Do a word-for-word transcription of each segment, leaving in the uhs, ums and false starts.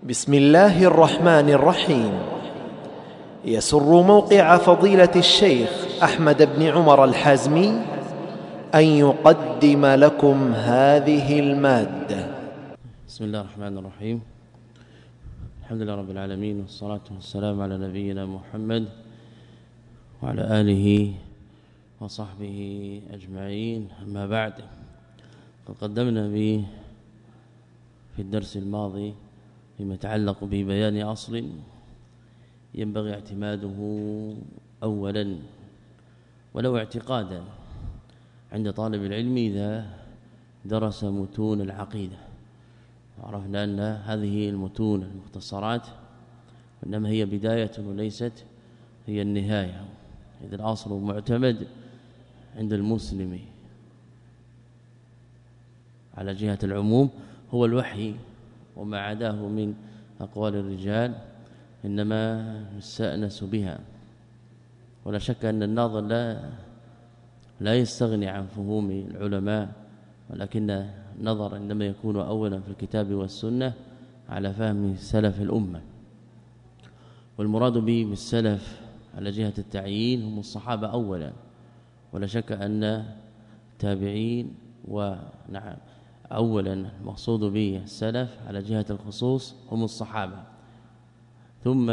بسم الله الرحمن الرحيم. يسر موقع فضيلة الشيخ أحمد بن عمر الحازمي أن يقدم لكم هذه المادة. بسم الله الرحمن الرحيم. الحمد لله رب العالمين، والصلاة والسلام على نبينا محمد وعلى آله وصحبه أجمعين. أما بعد، قد قدمنا به في الدرس الماضي فيما يتعلق ببيان أصل ينبغي اعتماده أولا ولو اعتقادا عند طالب العلم إذا درس متون العقيدة. عرفنا أن هذه المتون المختصرات إنما هي بداية وليست هي النهاية. إذا الأصل معتمد عند المسلم على جهة العموم هو الوحي، وما عداه من أقوال الرجال إنما نستأنس بها. ولا شك أن الناظر لا لا يستغني عن فهوم العلماء، ولكن النظر إنما يكون أولا في الكتاب والسنة على فهم سلف الأمة. والمراد به بالسلف على جهة التعيين هم الصحابة أولا، ولا شك أن التابعين ونعم اولا المقصود به السلف على جهة الخصوص هم الصحابة، ثم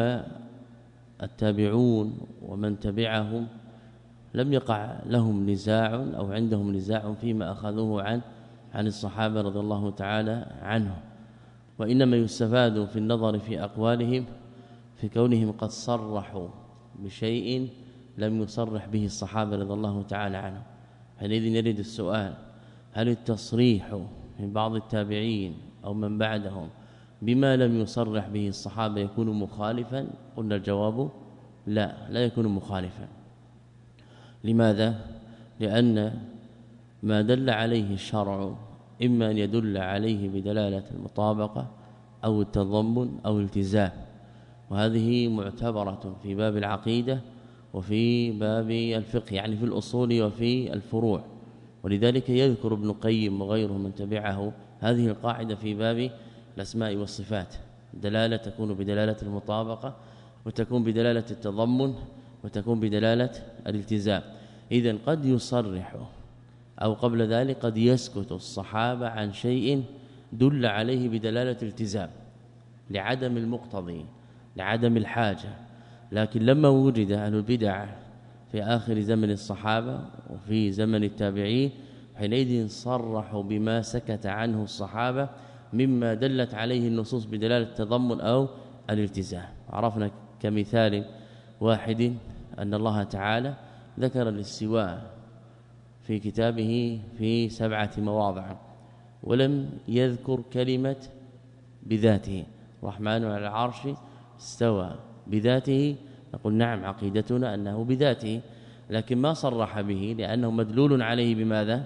التابعون ومن تبعهم لم يقع لهم نزاع أو عندهم نزاع فيما أخذوه عن عن الصحابة رضي الله تعالى عنهم، وإنما يستفاد في النظر في أقوالهم في كونهم قد صرحوا بشيء لم يصرح به الصحابة رضي الله تعالى عنهم. حينئذ يرد السؤال: هل التصريح من بعض التابعين أو من بعدهم بما لم يصرح به الصحابة يكون مخالفا؟ قلنا الجواب لا، لا يكون مخالفا. لماذا؟ لأن ما دل عليه الشرع إما أن يدل عليه بدلالة المطابقة أو التضمن أو الالتزام، وهذه معتبرة في باب العقيدة وفي باب الفقه، يعني في الأصول وفي الفروع. ولذلك يذكر ابن القيم وغيره من تبعه هذه القاعدة في باب الأسماء والصفات: دلالة تكون بدلالة المطابقة، وتكون بدلالة التضمن، وتكون بدلالة الالتزام. إذن قد يصرح أو قبل ذلك قد يسكت الصحابة عن شيء دل عليه بدلالة الالتزام لعدم المقتضي، لعدم الحاجة، لكن لما وجد أهل البدع في آخر زمن الصحابة وفي زمن التابعين حينئذ صرحوا بما سكت عنه الصحابة مما دلت عليه النصوص بدلالة التضمن أو الالتزام. عرفنا كمثال واحد أن الله تعالى ذكر الاستواء في كتابه في سبعة مواضع ولم يذكر كلمة بذاته. الرحمن على العرش استوى بذاته، نقول نعم عقيدتنا أنه بذاته، لكن ما صرح به لأنه مدلول عليه بماذا؟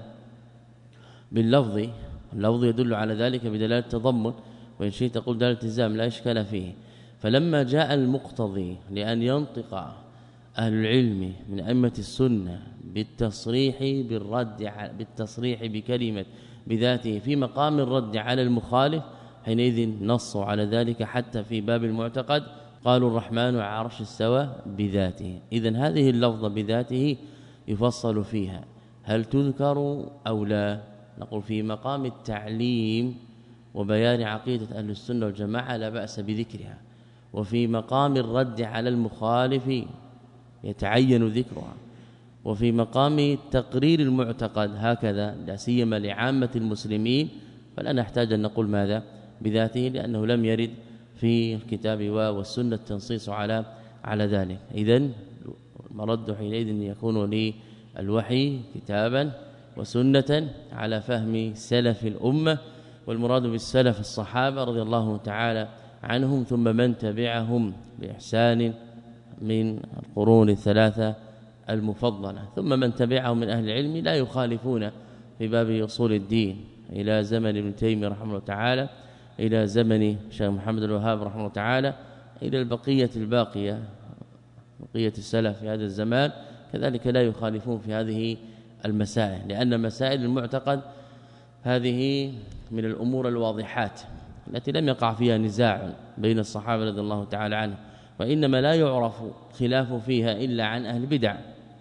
باللفظ. اللفظ يدل على ذلك بدلالة التضمن، وإن شئت تقول دلالة الالتزام لا إشكال فيه. فلما جاء المقتضي لأن ينطق أهل العلم من أئمة السنة بالتصريح بالرد بالتصريح بكلمة بذاته في مقام الرد على المخالف، حينئذ نصوا على ذلك حتى في باب المعتقد قالوا الرحمن على عرش استوى بذاته. إذن هذه اللفظة بذاته يفصل فيها هل تذكر أو لا؟ نقول في مقام التعليم وبيان عقيدة أهل السنة والجماعة لا بأس بذكرها، وفي مقام الرد على المخالف يتعين ذكرها، وفي مقام تقرير المعتقد هكذا لا سيما لعامة المسلمين فلا نحتاج أن نقول ماذا؟ بذاته، لأنه لم يرد في الكتاب والسنة التنصيص على على ذلك. إذن المرد حينئذ يكون للوحي كتابا وسنة على فهم سلف الأمة، والمراد بالسلف الصحابة رضي الله تعالى عنهم ثم من تبعهم بإحسان من القرون الثلاثة المفضلة، ثم من تبعهم من أهل العلم لا يخالفون في باب أصول الدين إلى زمن ابن تيمية رحمه الله تعالى، إلى زمن شيخ محمد الوهاب رحمه الله تعالى، إلى البقية الباقية بقية السلف في هذا الزمان كذلك لا يخالفون في هذه المسائل، لأن مسائل المعتقد هذه من الأمور الواضحات التي لم يقع فيها نزاع بين الصحابة رضي الله تعالى عنهم، وإنما لا يعرف خلاف فيها إلا عن أهل البدع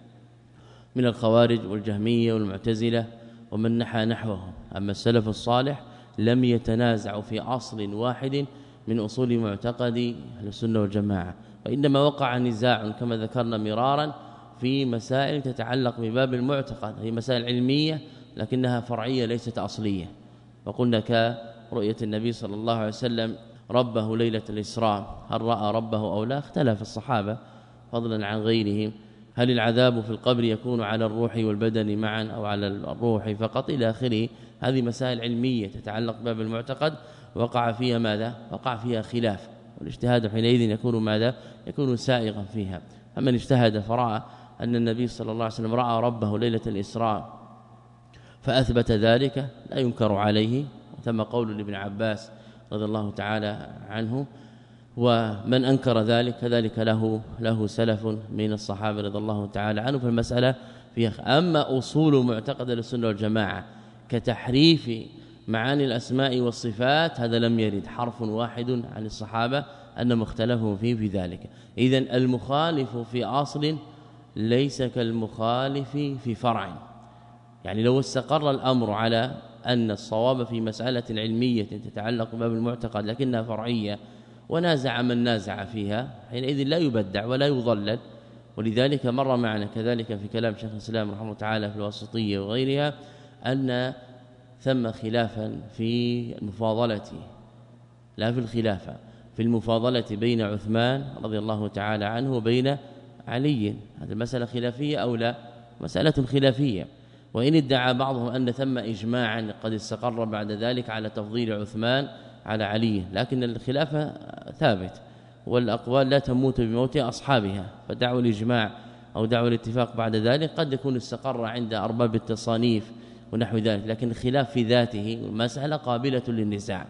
من الخوارج والجهمية والمعتزلة ومن نحى نحوهم. أما السلف الصالح لم يتنازعوا في أصل واحد من أصول معتقد أهل السنة والجماعة، وإنما وقع نزاع كما ذكرنا مرارا في مسائل تتعلق بباب المعتقد، هي مسائل علمية لكنها فرعية ليست أصلية. وقلنا كرؤية النبي صلى الله عليه وسلم ربه ليلة الإسراء، هل رأى ربه أو لا؟ اختلف الصحابة فضلا عن غيرهم. هل العذاب في القبر يكون على الروح والبدن معا أو على الروح فقط إلى آخره؟ هذه مسائل علمية تتعلق بباب المعتقد وقع فيها ماذا؟ وقع فيها خلاف، والاجتهاد حينئذ يكون ماذا؟ يكون سائغا فيها. فمن اجتهد فرأى أن النبي صلى الله عليه وسلم رأى ربه ليلة الإسراء فأثبت ذلك لا ينكر عليه. ثم قول لابن عباس رضي الله تعالى عنه، ومن أنكر ذلك كذلك له له سلف من الصحابة رضي الله تعالى عنه. فالمسألة فيها. أما أصول معتقد السنة والجماعة كتحريف معاني الأسماء والصفات هذا لم يرد حرف واحد عن الصحابة أنهم اختلفوا فيه في ذلك. إذن المخالف في أصل ليس كالمخالف في فرع. يعني لو استقر الأمر على أن الصواب في مسألة علمية تتعلق بباب المعتقد لكنها فرعية ونازع من نازع فيها حينئذ لا يبدع ولا يضلل. ولذلك مر معنا كذلك في كلام شيخ الإسلام رحمه الله تعالى في الواسطية وغيرها أن ثم خلافا في المفاضلة، لا في الخلافة، في المفاضلة بين عثمان رضي الله تعالى عنه وبين علي. هذه المسألة خلافية أو لا؟ مسألة خلافية. وإن ادعى بعضهم أن ثم إجماعا قد استقر بعد ذلك على تفضيل عثمان على علي، لكن الخلافة ثابت والأقوال لا تموت بموت أصحابها، فدعوا الإجماع أو دعوا الاتفاق بعد ذلك قد يكون استقر عند أرباب التصانيف ونحو ذلك، لكن الخلاف في ذاته مسألة قابلة للنزاع.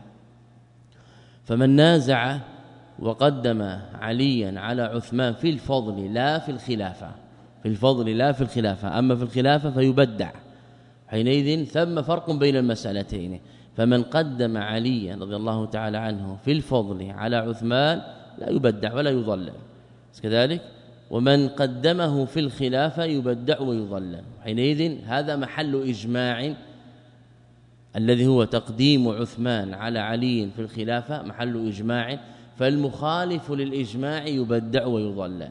فمن نازع وقدم عليا على عثمان في الفضل لا في الخلافة، في الفضل لا في الخلافة، أما في الخلافة فيبدع. حينئذ ثم فرق بين المسألتين. فمن قدم عليا رضي الله تعالى عنه في الفضل على عثمان لا يبدع ولا يضلل كذلك، ومن قدمه في الخلافة يبدع ويضلل. حينئذ هذا محل إجماع الذي هو تقديم عثمان على علي في الخلافة محل إجماع، فالمخالف للإجماع يبدع ويضلل.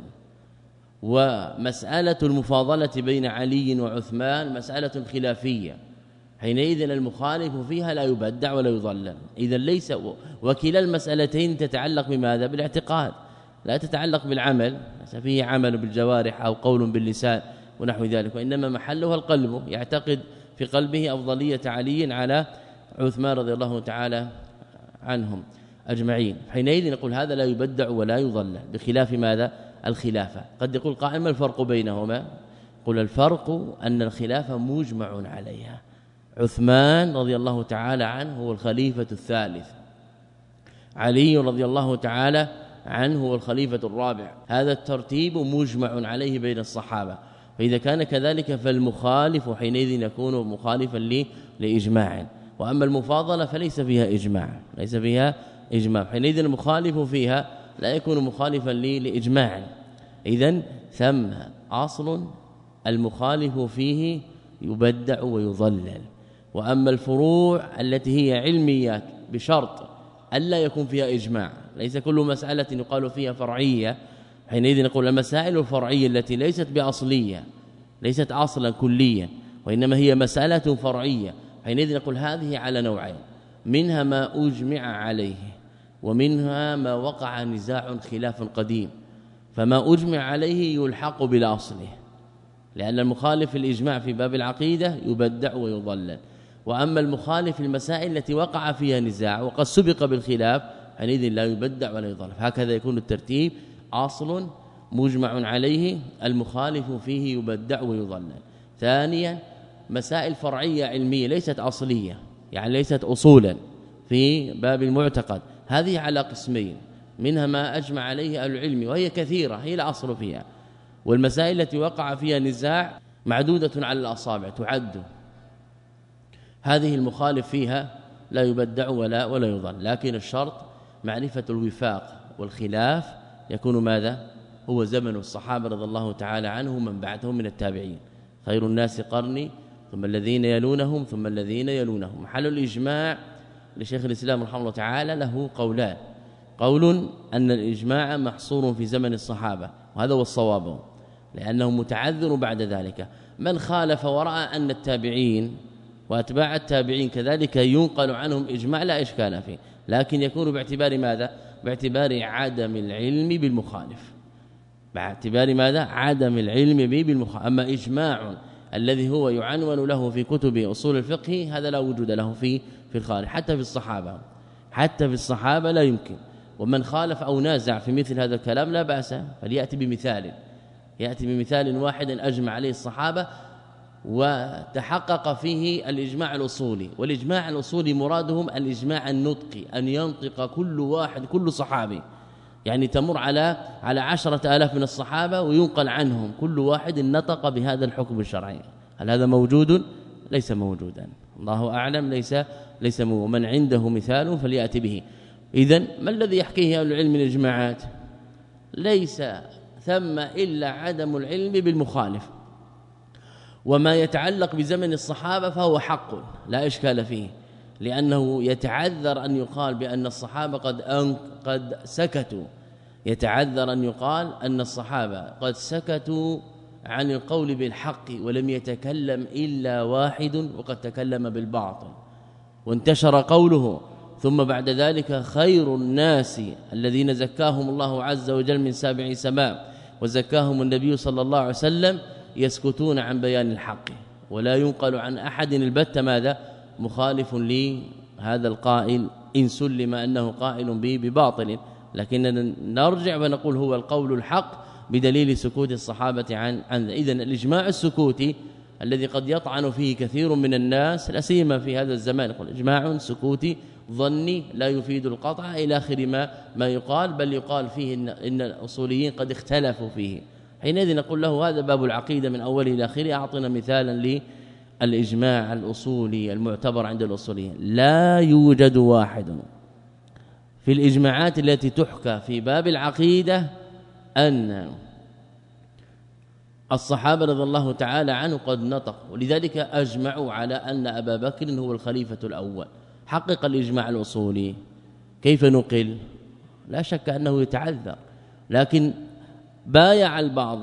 ومسألة المفاضلة بين علي وعثمان مسألة خلافية، حينئذ المخالف فيها لا يبدع ولا يضلل. إذا ليس وكلا المسألتين تتعلق بماذا؟ بالاعتقاد، لا تتعلق بالعمل، ليس فيه عمل بالجوارح أو قول باللسان ونحو ذلك، وإنما محلها القلب، يعتقد في قلبه أفضلية علي على عثمان رضي الله تعالى عنهم أجمعين. حينئذ نقول هذا لا يبدع ولا يضلل، بخلاف ماذا؟ الخلافة. قد يقول قائل ما الفرق بينهما؟ قل الفرق أن الخلافة مجمع عليها، عثمان رضي الله تعالى عنه هو الخليفة الثالث، علي رضي الله تعالى عنه هو الخليفة الرابع، هذا الترتيب مجمع عليه بين الصحابة. فإذا كان كذلك فالمخالف حينئذ يكون مخالفا لإجماع، وأما المفاضلة فليس فيها إجماع، ليس فيها إجماع، حينئذ المخالف فيها لا يكون مخالفا لإجماع. إذن ثم أصل المخالف فيه يبدع ويضلل. وأما الفروع التي هي علميات بشرط ألا يكون فيها إجماع، ليس كل مسألة يقال فيها فرعية، حينئذ نقول المسائل الفرعية التي ليست بأصلية، ليست أصلا كليا، وإنما هي مسألة فرعية، حينئذ نقول هذه على نوعين، منها ما أجمع عليه ومنها ما وقع نزاع خلاف قديم. فما أجمع عليه يلحق بالأصل، لأن المخالف الإجماع في باب العقيدة يبدع ويضلل. وأما المخالف المسائل التي وقع فيها نزاع وقد سبق بالخلاف حينئذ لا يبدع ولا يضلل. هكذا يكون الترتيب، أصل مجمع عليه المخالف فيه يبدع ويضلل. ثانيا مسائل فرعية علمية ليست أصلية، يعني ليست أصولا في باب المعتقد، هذه على قسمين، منها ما أجمع عليه أهل العلم وهي كثيرة هي لا أصل فيها، والمسائل التي وقع فيها نزاع معدودة على الأصابع تعد، هذه المخالف فيها لا يبدع ولا ولا يضل. لكن الشرط معرفة الوفاق والخلاف يكون ماذا؟ هو زمن الصحابة رضي الله تعالى عنهم من بعدهم من التابعين. خير الناس قرني ثم الذين يلونهم ثم الذين يلونهم. محل الإجماع لشيخ الإسلام رحمه الله تعالى له قولان. قول أن الإجماع محصور في زمن الصحابة وهذا هو الصواب لأنه متعذر بعد ذلك. من خالف ورأى أن التابعين وأتباع التابعين كذلك ينقل عنهم إجماع لا إشكال فيه، لكن يكون باعتبار ماذا؟ باعتبار عدم العلم بالمخالف. باعتبار ماذا؟ عدم العلم به بالمخالف. أما إجماع الذي هو يعنون له في كتب أصول الفقه هذا لا وجود له في في الخارج، حتى في الصحابة حتى في الصحابة لا يمكن. ومن خالف أو نازع في مثل هذا الكلام لا بأس، فليأتي بمثال يأتي بمثال واحد أجمع عليه الصحابة وتحقق فيه الإجماع الأصولي. والإجماع الأصولي مرادهم الإجماع النطقي، أن ينطق كل واحد كل صحابي، يعني تمر على على عشرة آلاف من الصحابة وينقل عنهم كل واحد نطق بهذا الحكم الشرعي. هل هذا موجود؟ ليس موجودا، الله أعلم. ليس ليس ومن عنده مثال فليأتي به. إذن ما الذي يحكيه أهل العلم من الإجماعات؟ ليس ثم إلا عدم العلم بالمخالف. وما يتعلق بزمن الصحابة فهو حق لا إشكال فيه، لأنه يتعذر أن يقال بأن الصحابة قد أن قد سكتوا، يتعذر أن يقال أن الصحابة قد سكتوا عن القول بالحق ولم يتكلم إلا واحد وقد تكلم بالباطل وانتشر قوله. ثم بعد ذلك خير الناس الذين زكاهم الله عز وجل من سابع سماء وزكاهم النبي صلى الله عليه وسلم يسكتون عن بيان الحق، ولا ينقل عن أحد البتة ماذا؟ مخالف لهذا القائل إن سلم أنه قائل به بباطل، لكننا نرجع ونقول هو القول الحق بدليل سكوت الصحابة عن عن إذن الإجماع السكوتي الذي قد يطعن فيه كثير من الناس لا سيما في هذا الزمان، يقول إجماع سكوتي ظني لا يفيد القطع إلى آخر ما ما يقال، بل يقال فيه إن, إن الأصوليين قد اختلفوا فيه. حينئذ نقول له هذا باب العقيدة من أوله إلى آخره. أعطنا مثالا للإجماع الأصولي المعتبر عند الأصوليين. لا يوجد واحد في الإجماعات التي تحكى في باب العقيدة أن الصحابة رضي الله تعالى عنه قد نطقوا، ولذلك أجمعوا على أن أبا بكر هو الخليفة الأول. حقق الإجماع الأصولي كيف نقل؟ لا شك أنه يتعذر، لكن بايع البعض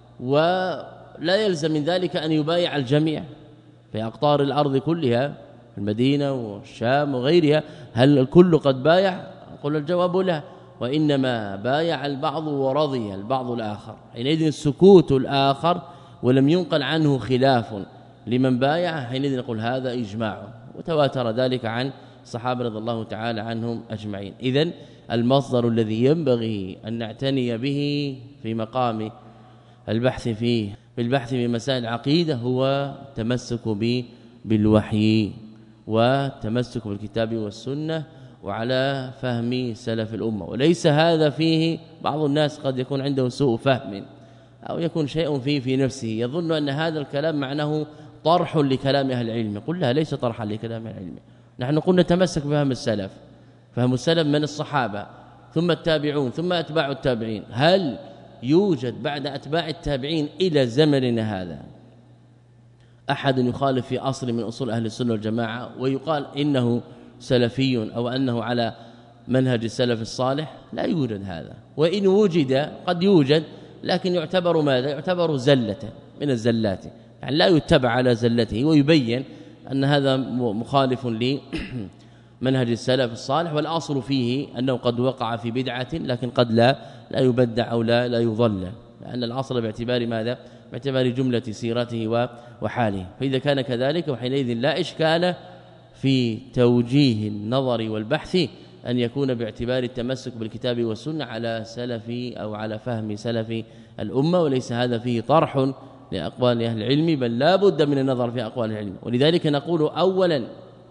ولا يلزم من ذلك أن يبايع الجميع في أقطار الأرض كلها، المدينة والشام وغيرها. هل الكل قد بايع؟ قل الجواب لا، وإنما بايع البعض ورضي البعض الآخر. حينئذ السكوت الآخر ولم ينقل عنه خلاف لمن بايع، حينئذ نقول هذا إجماع، وتواتر ذلك عن الصحابة رضي الله تعالى عنهم أجمعين. إذن المصدر الذي ينبغي أن نعتني به في مقام البحث فيه في البحث في مسائل العقيدة هو تمسك بالوحي وتمسك بالكتاب والسنة وعلى فهم سلف الأمة. وليس هذا فيه بعض الناس قد يكون عنده سوء فهم أو يكون شيء فيه في نفسه يظن أن هذا الكلام معناه طرح لكلام أهل العلم. قل لا، ليس طرحا لكلام العلم. نحن قلنا تمسك بفهم السلف، فهم السلف من الصحابة ثم التابعون ثم أتباع التابعين. هل يوجد بعد أتباع التابعين إلى زمننا هذا أحد يخالف في أصل من أصول أهل السنة والجماعة ويقال إنه سلفي أو أنه على منهج السلف الصالح؟ لا يوجد هذا. وإن وجد قد يوجد، لكن يعتبر ماذا؟ يعتبر زلة من الزلات، يعني لا يتبع على زلته، ويبين أن هذا مخالف لمنهج السلف الصالح، والأصل فيه أنه قد وقع في بدعة لكن قد لا لا يبدع أو لا لا يضل، لأن الأصل باعتبار ماذا؟ باعتبار جملة سيرته وحاله. فإذا كان كذلك وحينئذ لا إشكال في توجيه النظر والبحث أن يكون باعتبار التمسك بالكتاب والسنة على سلف أو على فهم سلف الأمة، وليس هذا فيه طرح لأقوال أهل العلم، بل لا بد من النظر في أقوال العلم. ولذلك نقول أولا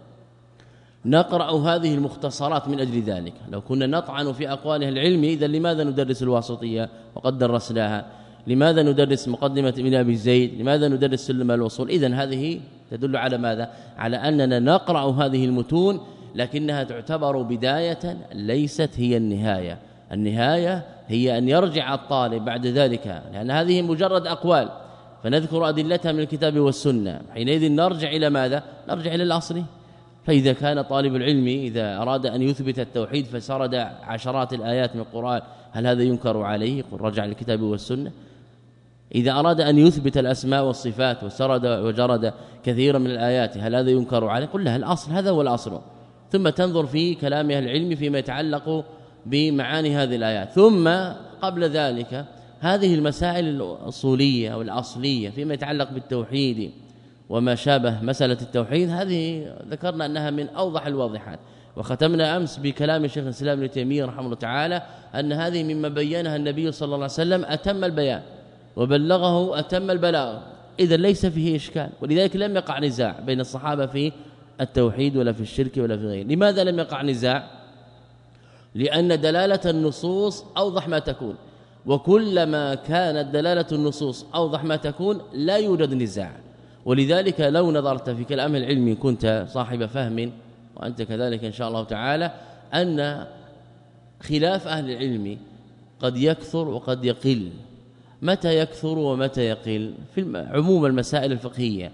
نقرأ هذه المختصرات من أجل ذلك. لو كنا نطعن في أقوال أهل العلم إذا لماذا ندرس الواسطية وقد درسناها؟ لماذا ندرس مقدمة ابن أبي زيد؟ لماذا ندرس سلم الوصول؟ إذن هذه تدل على ماذا؟ على أننا نقرأ هذه المتون لكنها تعتبر بداية ليست هي النهاية. النهاية هي أن يرجع الطالب بعد ذلك، لأن هذه مجرد أقوال فنذكر أدلتها من الكتاب والسنة، حينئذ نرجع إلى ماذا؟ نرجع إلى الأصل. فإذا كان طالب العلم إذا أراد أن يثبت التوحيد فسرد عشرات الآيات من القرآن، هل هذا ينكر عليه؟ قل رجع للكتاب والسنة. إذا أراد أن يثبت الأسماء والصفات وسرد وجرد كثيرا من الآيات، هل هذا ينكر عليه؟ قل لها الأصل، هذا هو الأصل. ثم تنظر في كلام أهل العلم فيما يتعلق بمعاني هذه الآيات. ثم قبل ذلك هذه المسائل الأصولية والأصلية فيما يتعلق بالتوحيد وما شابه مسألة التوحيد، هذه ذكرنا أنها من أوضح الواضحات. وختمنا أمس بكلام شيخ الإسلام ابن تيمية رحمه الله تعالى أن هذه مما بينها النبي صلى الله عليه وسلم أتم البيان وبلغه أتم البلاغ، إذا ليس فيه إشكال. ولذلك لم يقع نزاع بين الصحابة في التوحيد ولا في الشرك ولا في غيره. لماذا لم يقع نزاع؟ لأن دلالة النصوص أوضح ما تكون، وكلما كانت دلالة النصوص أوضح ما تكون لا يوجد نزاع. ولذلك لو نظرت في كلام العلم كنت صاحب فهم، وأنت كذلك إن شاء الله تعالى، أن خلاف أهل العلم قد يكثر وقد يقل. متى يكثر ومتى يقل؟ في عموم المسائل الفقهية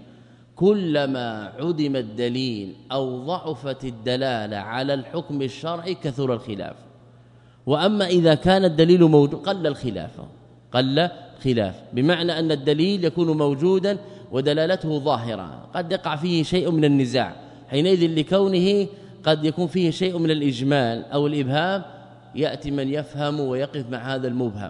كلما عدم الدليل أو ضعفت الدلالة على الحكم الشرعي كثر الخلاف. وأما إذا كان الدليل موجود قل الخلاف، قل خلاف بمعنى أن الدليل يكون موجودا ودلالته ظاهرة، قد يقع فيه شيء من النزاع، حينئذ لكونه قد يكون فيه شيء من الإجمال أو الإبهام، يأتي من يفهم ويقف مع هذا المبهم،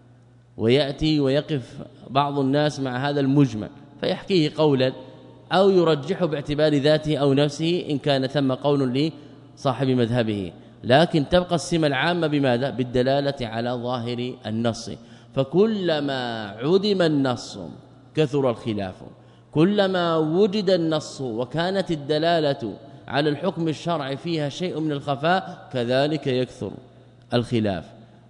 ويأتي ويقف بعض الناس مع هذا المجمل فيحكيه قولا أو يرجحه باعتبار ذاته أو نفسه إن كان ثم قول لصاحب مذهبه. لكن تبقى السمة العامة بماذا؟ بالدلالة على ظاهر النص. فكلما عدم النص كثر الخلاف، كلما وجد النص وكانت الدلالة على الحكم الشرعي فيها شيء من الخفاء كذلك يكثر الخلاف.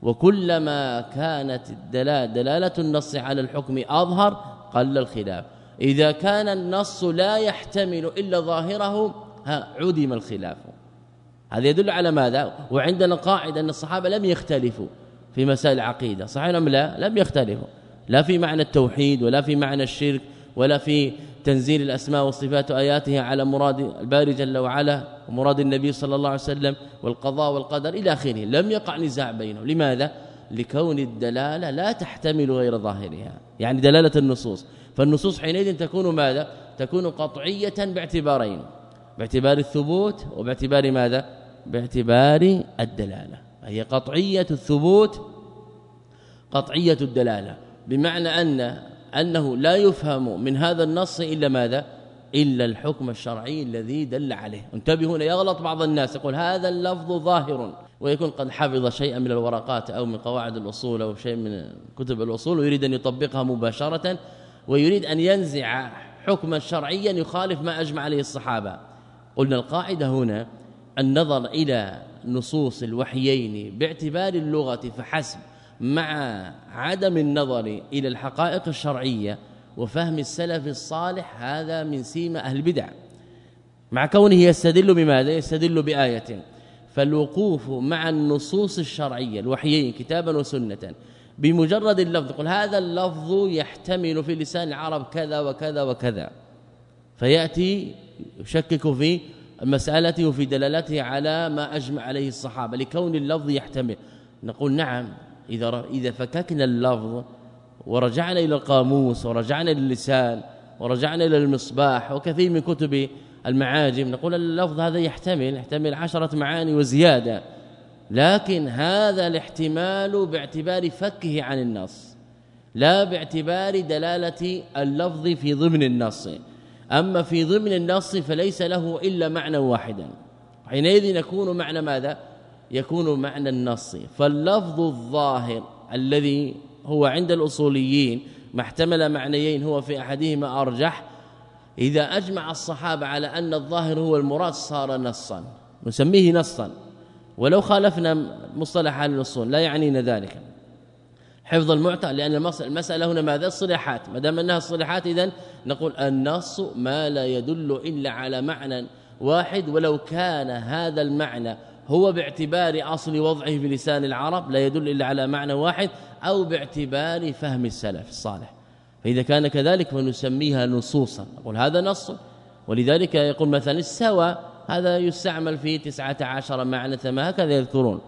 وكلما كانت الدلالة دلالة النص على الحكم أظهر قل الخلاف. إذا كان النص لا يحتمل إلا ظاهره عدم الخلاف. هذا يدل على ماذا؟ وعندنا قاعدة أن الصحابة لم يختلفوا في مسائل العقيدة، صحيح أم لا؟ لم يختلفوا لا في معنى التوحيد ولا في معنى الشرك ولا في تنزيل الأسماء والصفات وآياتها على مراد الباري جل وعلا ومراد النبي صلى الله عليه وسلم والقضاء والقدر إلى آخره. لم يقع نزاع بينهم. لماذا؟ لكون الدلالة لا تحتمل غير ظاهرها، يعني دلالة النصوص. فالنصوص حينئذ تكون ماذا؟ تكون قطعية باعتبارين، باعتبار الثبوت وباعتبار ماذا؟ باعتبار الدلالة. هي قطعية الثبوت قطعية الدلالة، بمعنى أن أنه لا يفهم من هذا النص إلا ماذا؟ إلا الحكم الشرعي الذي دل عليه. انتبهوا، هنا يغلط بعض الناس يقول هذا اللفظ ظاهر، ويكون قد حفظ شيئا من الورقات أو من قواعد الأصول أو شيء من كتب الأصول ويريد أن يطبقها مباشرة، ويريد أن ينزع حكما شرعيا يخالف ما أجمع عليه الصحابة. قلنا القاعدة هنا النظر إلى نصوص الوحيين باعتبار اللغة فحسب، مع عدم النظر إلى الحقائق الشرعية وفهم السلف الصالح، هذا من سيما أهل البدع، مع كونه يستدل بماذا؟ يستدل بآية. فالوقوف مع النصوص الشرعية الوحيين كتابا وسنة بمجرد اللفظ، يقول هذا اللفظ يحتمل في لسان العرب كذا وكذا وكذا، فيأتي يشكك في المسألة وفي دلالته على ما أجمع عليه الصحابة لكون اللفظ يحتمل. نقول نعم، إذا إذا فككنا اللفظ ورجعنا إلى القاموس ورجعنا للسان ورجعنا إلى المصباح وكثير من كتب المعاجم، نقول اللفظ هذا يحتمل يحتمل عشرة معاني وزيادة، لكن هذا الاحتمال باعتبار فكه عن النص لا باعتبار دلالة اللفظ في ضمن النص. أما في ضمن النص فليس له إلا معنى واحدا، حينئذ يكون معنى ماذا؟ يكون معنى النص. فاللفظ الظاهر الذي هو عند الأصوليين ما احتمل معنيين هو في أحدهما أرجح، إذا أجمع الصحابة على أن الظاهر هو المراد صار نصا، نسميه نصا، ولو خالفنا مصطلح أهل الأصول لا يعنينا ذلك حفظ المعتقد، لأن المسألة هنا ماذا؟ الصلاحات، ما دام أنها الصلاحات إذن نقول النص ما لا يدل إلا على معنى واحد، ولو كان هذا المعنى هو باعتبار أصل وضعه في لسان العرب لا يدل إلا على معنى واحد، أو باعتبار فهم السلف الصالح. فإذا كان كذلك فنسميها نصوصا، نقول هذا نص. ولذلك يقول مثلا السوى هذا يستعمل في تسعة عشر معنى ثم هكذا يذكرون،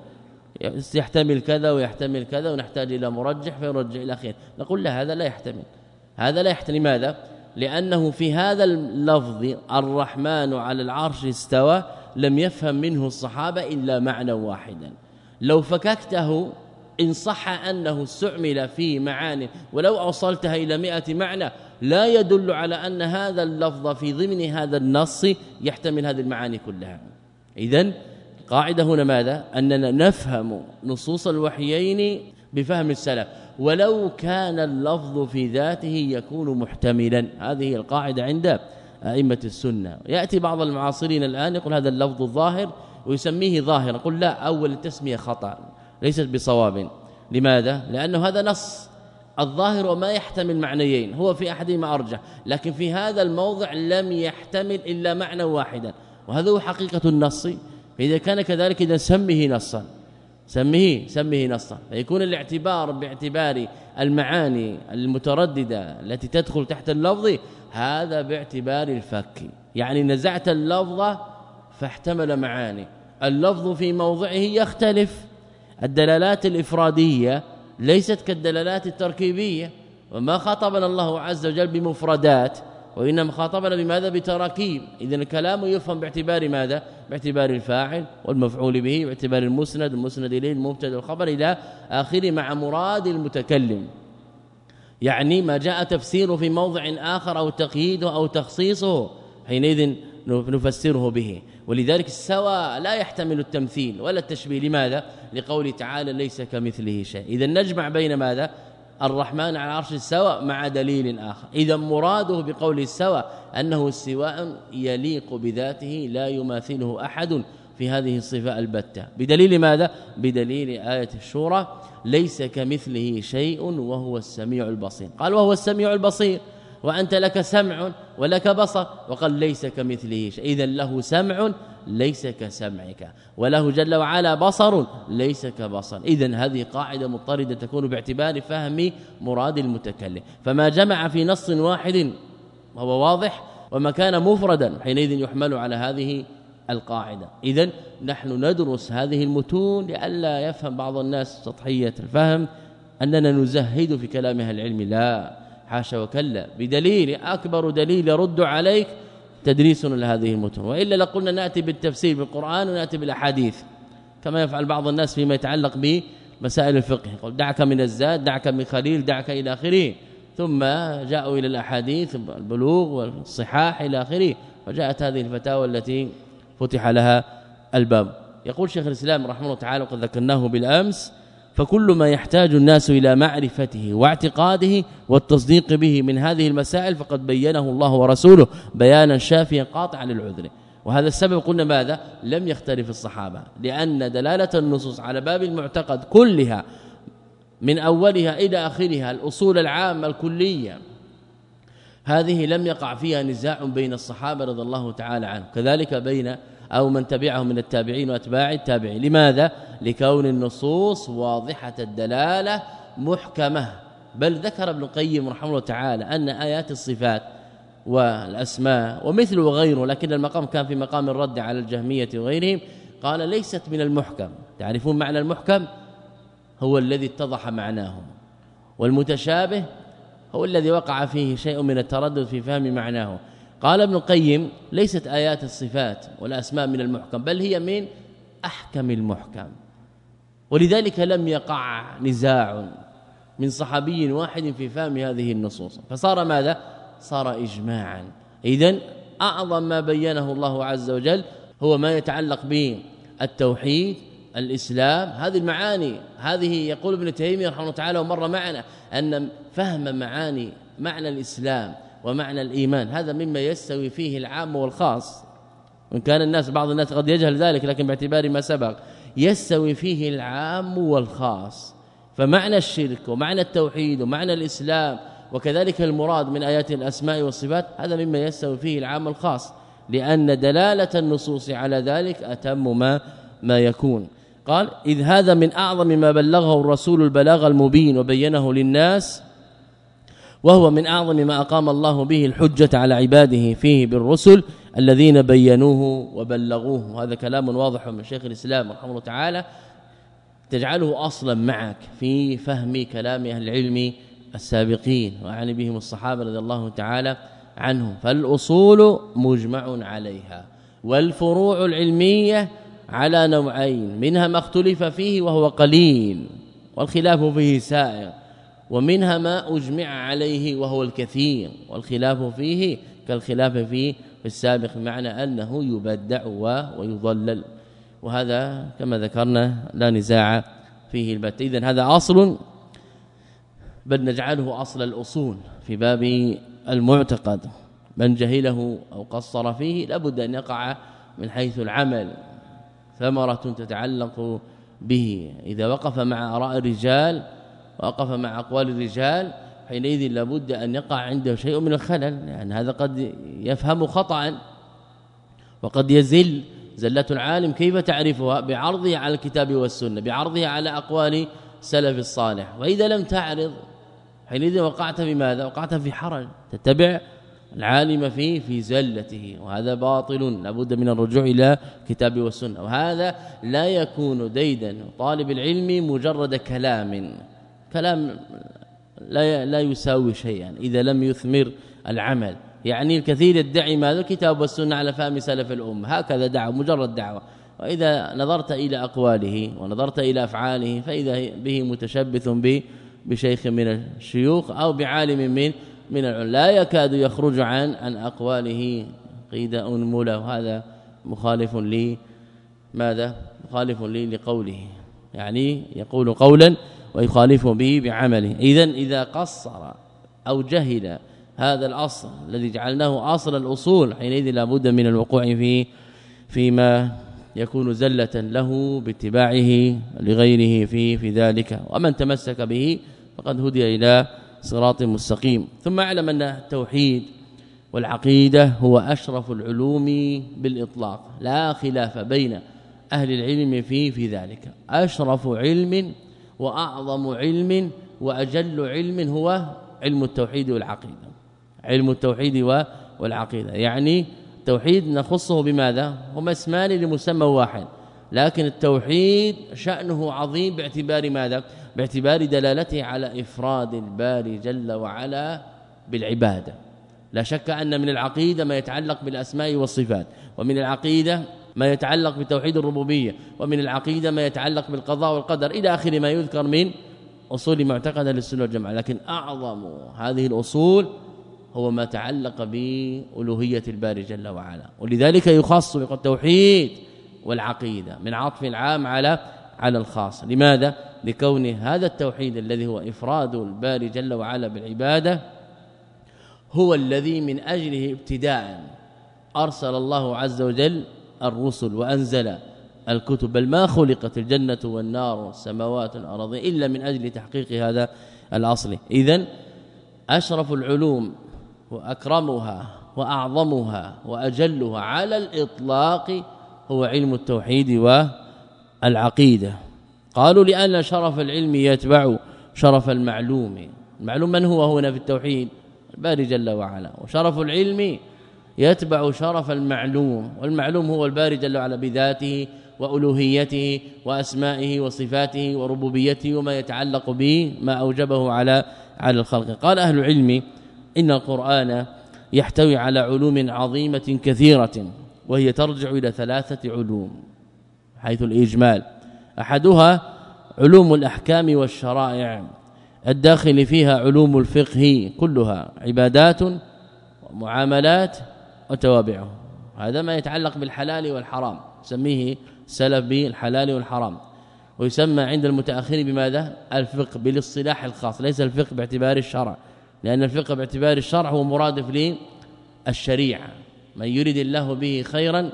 يحتمل كذا ويحتمل كذا ونحتاج إلى مرجح فيرجع إلى آخره. نقول لا، هذا لا يحتمل، هذا لا يحتمل. لماذا؟ لأنه في هذا اللفظ الرحمن على العرش استوى لم يفهم منه الصحابة إلا معنى واحدا. لو فككته إن صح أنه استعمل في معاني ولو أوصلتها إلى مئة معنى لا يدل على أن هذا اللفظ في ضمن هذا النص يحتمل هذه المعاني كلها. إذن قاعدة هنا ماذا؟ أننا نفهم نصوص الوحيين بفهم السلف ولو كان اللفظ في ذاته يكون محتملا. هذه القاعدة عند أئمة السنة. يأتي بعض المعاصرين الآن يقول هذا اللفظ الظاهر ويسميه ظاهرا. قل لا، أول التسمية خطأ ليست بصواب. لماذا؟ لأنه هذا نص الظاهر وما يحتمل معنيين، هو في أحدهما أرجح، لكن في هذا الموضع لم يحتمل إلا معنى واحدا، وهذا هو حقيقة النص. فإذا كان كذلك إذا سمه نصا، سمه سمه نصا، فيكون الاعتبار باعتبار المعاني المترددة التي تدخل تحت اللفظ هذا باعتبار الفك، يعني نزعت اللفظ فاحتمل معاني. اللفظ في موضعه يختلف، الدلالات الإفرادية ليست كالدلالات التركيبية، وما خاطبنا الله عز وجل بمفردات وإنما خاطبنا بماذا؟ بتراكيب. إذن الكلام يفهم باعتبار ماذا؟ باعتبار الفاعل والمفعول به، باعتبار المسند المسند إليه المبتدا والخبر إلى آخره مع مراد المتكلم، يعني ما جاء تفسيره في موضع آخر أو تقييده أو تخصيصه حينئذ نفسره به. ولذلك السوى لا يحتمل التمثيل ولا التشبيه. لماذا؟ لقوله تعالى ليس كمثله شيء. إذا نجمع بين ماذا؟ الرحمن على العرش استوى مع دليل آخر. إذا مراده بقول السوى أنه استواء يليق بذاته لا يماثله أحد في هذه الصفة البتة. بدليل ماذا؟ بدليل آية الشورى ليس كمثله شيء وهو السميع البصير. قال وهو السميع البصير وأنت لك سمع ولك بصر، وقال ليس كمثله شيء. إذا له سمع ليس كسمعك، وله جل وعلا بصر ليس كبصر. إذن هذه قاعدة مضطردة تكون باعتبار فهم مراد المتكلم. فما جمع في نص واحد وهو واضح، وما كان مفردا حينئذ يحمل على هذه القاعدة. إذن نحن ندرس هذه المتون لئلا يفهم بعض الناس سطحية الفهم أننا نزهد في كلامها العلم، لا حاشا وكلا، بدليل أكبر دليل يرد عليك تدريسنا لهذه المتون. وإلا لقلنا نأتي بالتفسير بالقرآن ونأتي بالأحاديث كما يفعل بعض الناس فيما يتعلق بمسائل الفقه، يقول دعك من الزاد، دعك من خليل، دعك إلى آخره، ثم جاءوا إلى الأحاديث البلوغ والصحاح إلى آخره، وجاءت هذه الفتاوى التي فتح لها الباب. يقول شيخ الإسلام رحمه الله تعالى وقد ذكرناه بالأمس: فكل ما يحتاج الناس إلى معرفته واعتقاده والتصديق به من هذه المسائل فقد بينه الله ورسوله بيانا شافيا قاطعا للعذر. وهذا السبب قلنا ماذا؟ لم يختلف الصحابة، لأن دلالة النصوص على باب المعتقد كلها من أولها إلى آخرها الأصول العامة الكلية هذه لم يقع فيها نزاع بين الصحابة رضي الله تعالى عنهم، كذلك بين أو من تبعهم من التابعين واتباع التابعين. لماذا؟ لكون النصوص واضحة الدلالة محكمة. بل ذكر ابن القيم رحمه الله تعالى أن آيات الصفات والأسماء ومثل وغيره، لكن المقام كان في مقام الرد على الجهمية وغيرهم، قال ليست من المحكم. تعرفون معنى المحكم؟ هو الذي اتضح معناه، والمتشابه هو الذي وقع فيه شيء من التردد في فهم معناه. قال ابن القيم ليست آيات الصفات والأسماء من المحكم، بل هي من أحكم المحكم. ولذلك لم يقع نزاع من صحابي واحد في فهم هذه النصوص، فصار ماذا؟ صار إجماعا. إذن أعظم ما بينه الله عز وجل هو ما يتعلق بالتوحيد، الإسلام، هذه المعاني. هذه يقول ابن تيمية رحمه الله تعالى ومر معنا أن فهم معاني معنى الإسلام ومعنى الإيمان هذا مما يستوي فيه العام والخاص، وإن كان الناس بعض الناس قد يجهل ذلك، لكن باعتبار ما سبق يستوي فيه العام والخاص. فمعنى الشرك ومعنى التوحيد ومعنى الإسلام وكذلك المراد من آيات الأسماء والصفات هذا مما يستوي فيه العام والخاص. لأن دلالة النصوص على ذلك أتم ما ما يكون. قال إذ هذا من أعظم ما بلغه الرسول البلاغ المبين وبينه للناس، وهو من أعظم ما أقام الله به الحجة على عباده فيه بالرسل الذين بينوه وبلغوه. وهذا كلام واضح من شيخ الإسلام رحمه الله تعالى تجعله أصلا معك في فهم كلام أهل العلم السابقين، وأعني بهم الصحابة رضي الله تعالى عنهم. فالأصول مجمع عليها، والفروع العلمية على نوعين، منها ما اختلف فيه وهو قليل والخلاف فيه سائر، ومنها ما أجمع عليه وهو الكثير والخلاف فيه كالخلاف فيه في السابق، بمعنى أنه يبدع ويضلل. وهذا كما ذكرنا لا نزاع فيه البت. إذن هذا أصل، بل نجعله أصل الأصول في باب المعتقد. من جهله أو قصر فيه لابد أن يقع من حيث العمل ثمرة تتعلق به. إذا وقف مع آراء الرجال وقف مع أقوال الرجال حينئذ لابد أن يقع عنده شيء من الخلل، يعني هذا قد يفهم خطأ وقد يزل زلة العالم. كيف تعرفها؟ بعرضها على الكتاب والسنة، بعرضها على أقوال سلف الصالح. وإذا لم تعرض حينئذ وقعت بماذا؟ وقعت في حرج، تتبع العالم فيه في زلته، وهذا باطل، لابد من الرجوع إلى كتاب والسنة. وهذا لا يكون ديدا طالب العلم مجرد كلام، كلام لا لا يساوي شيئا إذا لم يثمر العمل. يعني الكثير يدعي ماذا؟ الكتاب والسنة على فهم سلف الأمة، هكذا دعوة مجرد دعوة. وإذا نظرت إلى أقواله ونظرت إلى أفعاله فإذا به متشبث به بشيخ من الشيوخ أو بعالم من من العلماء، لا يكاد يخرج عن عن أقواله قيد أنملة. وهذا مخالف لي ماذا؟ مخالف لي لقوله، يعني يقول قولا ويخالف به بعمله. إذن إذا قصر أو جهل هذا الأصل الذي جعلناه أصل الأصول حينئذ لابد من الوقوع فيه فيما يكون زلة له باتباعه لغيره في في ذلك. ومن تمسك به فقد هدي إلى صراط مستقيم. ثم اعلم أن التوحيد والعقيدة هو أشرف العلوم بالإطلاق، لا خلاف بين أهل العلم فيه في ذلك. أشرف علم وأعظم علم وأجل علم هو علم التوحيد والعقيدة. علم التوحيد والعقيدة يعني التوحيد نخصه بماذا؟ هما اسمان لمسمى واحد، لكن التوحيد شأنه عظيم باعتبار ماذا؟ باعتبار دلالته على إفراد الباري جل وعلا بالعبادة. لا شك أن من العقيدة ما يتعلق بالأسماء والصفات، ومن العقيدة ما يتعلق بتوحيد الربوبية، ومن العقيدة ما يتعلق بالقضاء والقدر إلى آخر ما يذكر من أصول معتقدة للسنة والجماعة. لكن أعظم هذه الأصول هو ما تعلق بألوهية الباري جل وعلا، ولذلك يخص بالتوحيد والعقيدة من عطف العام على على الخاص. لماذا؟ لكون هذا التوحيد الذي هو إفراد الباري جل وعلا بالعبادة هو الذي من أجله ابتداء أرسل الله عز وجل الرسل وأنزل الكتب، بل ما خلقت الجنة والنار والسماوات والأرض إلا من أجل تحقيق هذا الأصل. إذن أشرف العلوم وأكرمها وأعظمها وأجلها على الإطلاق هو علم التوحيد والعقيدة. قالوا لأن شرف العلم يتبع شرف المعلوم. المعلوم من هو هنا في التوحيد؟ الباري جل وعلا. وشرف العلم يتبع شرف المعلوم، والمعلوم هو الباري جل وعلا بذاته وألوهيته وأسمائه وصفاته وربوبيته وما يتعلق به ما أوجبه على على الخلق. قال أهل العلم إن القرآن يحتوي على علوم عظيمة كثيرة، وهي ترجع إلى ثلاثة علوم حيث الإجمال. أحدها علوم الأحكام والشرائع الداخل فيها علوم الفقه كلها عبادات ومعاملات وتوابعه. هذا ما يتعلق بالحلال والحرام يسميه السلف بالحلال والحرام، ويسمى عند المتأخرين بماذا؟ الفقه بالاصطلاح الخاص، ليس الفقه باعتبار الشرع، لأن الفقه باعتبار الشرع هو مرادف للشريعة. من يريد الله به خيرا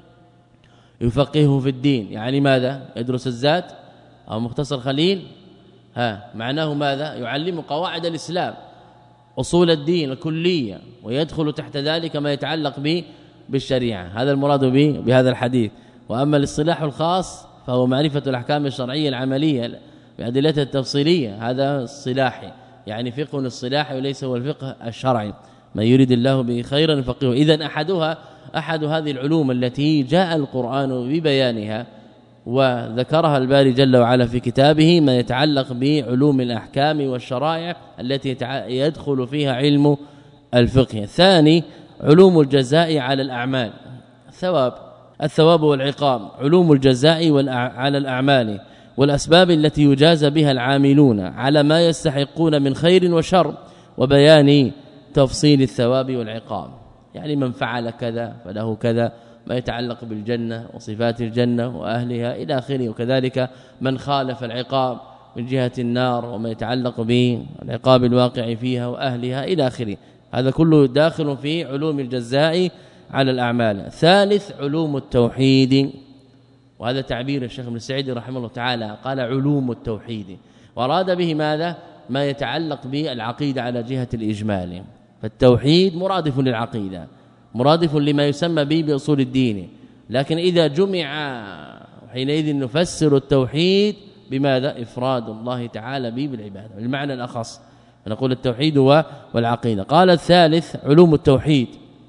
يفقهه في الدين، يعني ماذا؟ يدرس الزاد أو مختصر خليل، ها معناه ماذا؟ يعلم قواعد الإسلام أصول الدين الكلية، ويدخل تحت ذلك ما يتعلق به بالشريعة. هذا المراد به بهذا الحديث. وأما الاصطلاح الخاص فهو معرفة الأحكام الشرعية العملية بأدلتها التفصيلية، هذا اصطلاحي يعني فقه الاصطلاحي وليس هو الفقه الشرعي. ما يريد الله به خيرا يفقهه. إذن أحدها أحد هذه العلوم التي جاء القرآن ببيانها وذكرها الباري جل وعلا في كتابه ما يتعلق بعلوم الأحكام والشرائع التي يدخل فيها علم الفقه. الثاني علوم الجزاء على الأعمال، الثواب الثواب والعقاب، علوم الجزاء على الأعمال والأسباب التي يجازى بها العاملون على ما يستحقون من خير وشر، وبيان تفصيل الثواب والعقاب، يعني من فعل كذا فله كذا، ما يتعلق بالجنة وصفات الجنة وأهلها إلى آخره، وكذلك من خالف العقاب من جهة النار وما يتعلق بالعقاب الواقع فيها وأهلها إلى آخره. هذا كله داخل في علوم الجزاء على الأعمال. ثالث علوم التوحيد، وهذا تعبير الشيخ ابن سعيد رحمه الله تعالى، قال علوم التوحيد، واراد به ماذا؟ ما يتعلق بالعقيدة على جهة الإجمال. فالتوحيد مرادف للعقيدة، مرادف لما يسمى به بأصول الدين، لكن إذا جمع حينئذ نفسر التوحيد بماذا؟ إفراد الله تعالى به بالعبادة بالمعنى الأخص، نقول التوحيد والعقيدة. قال الثالث علوم التوحيد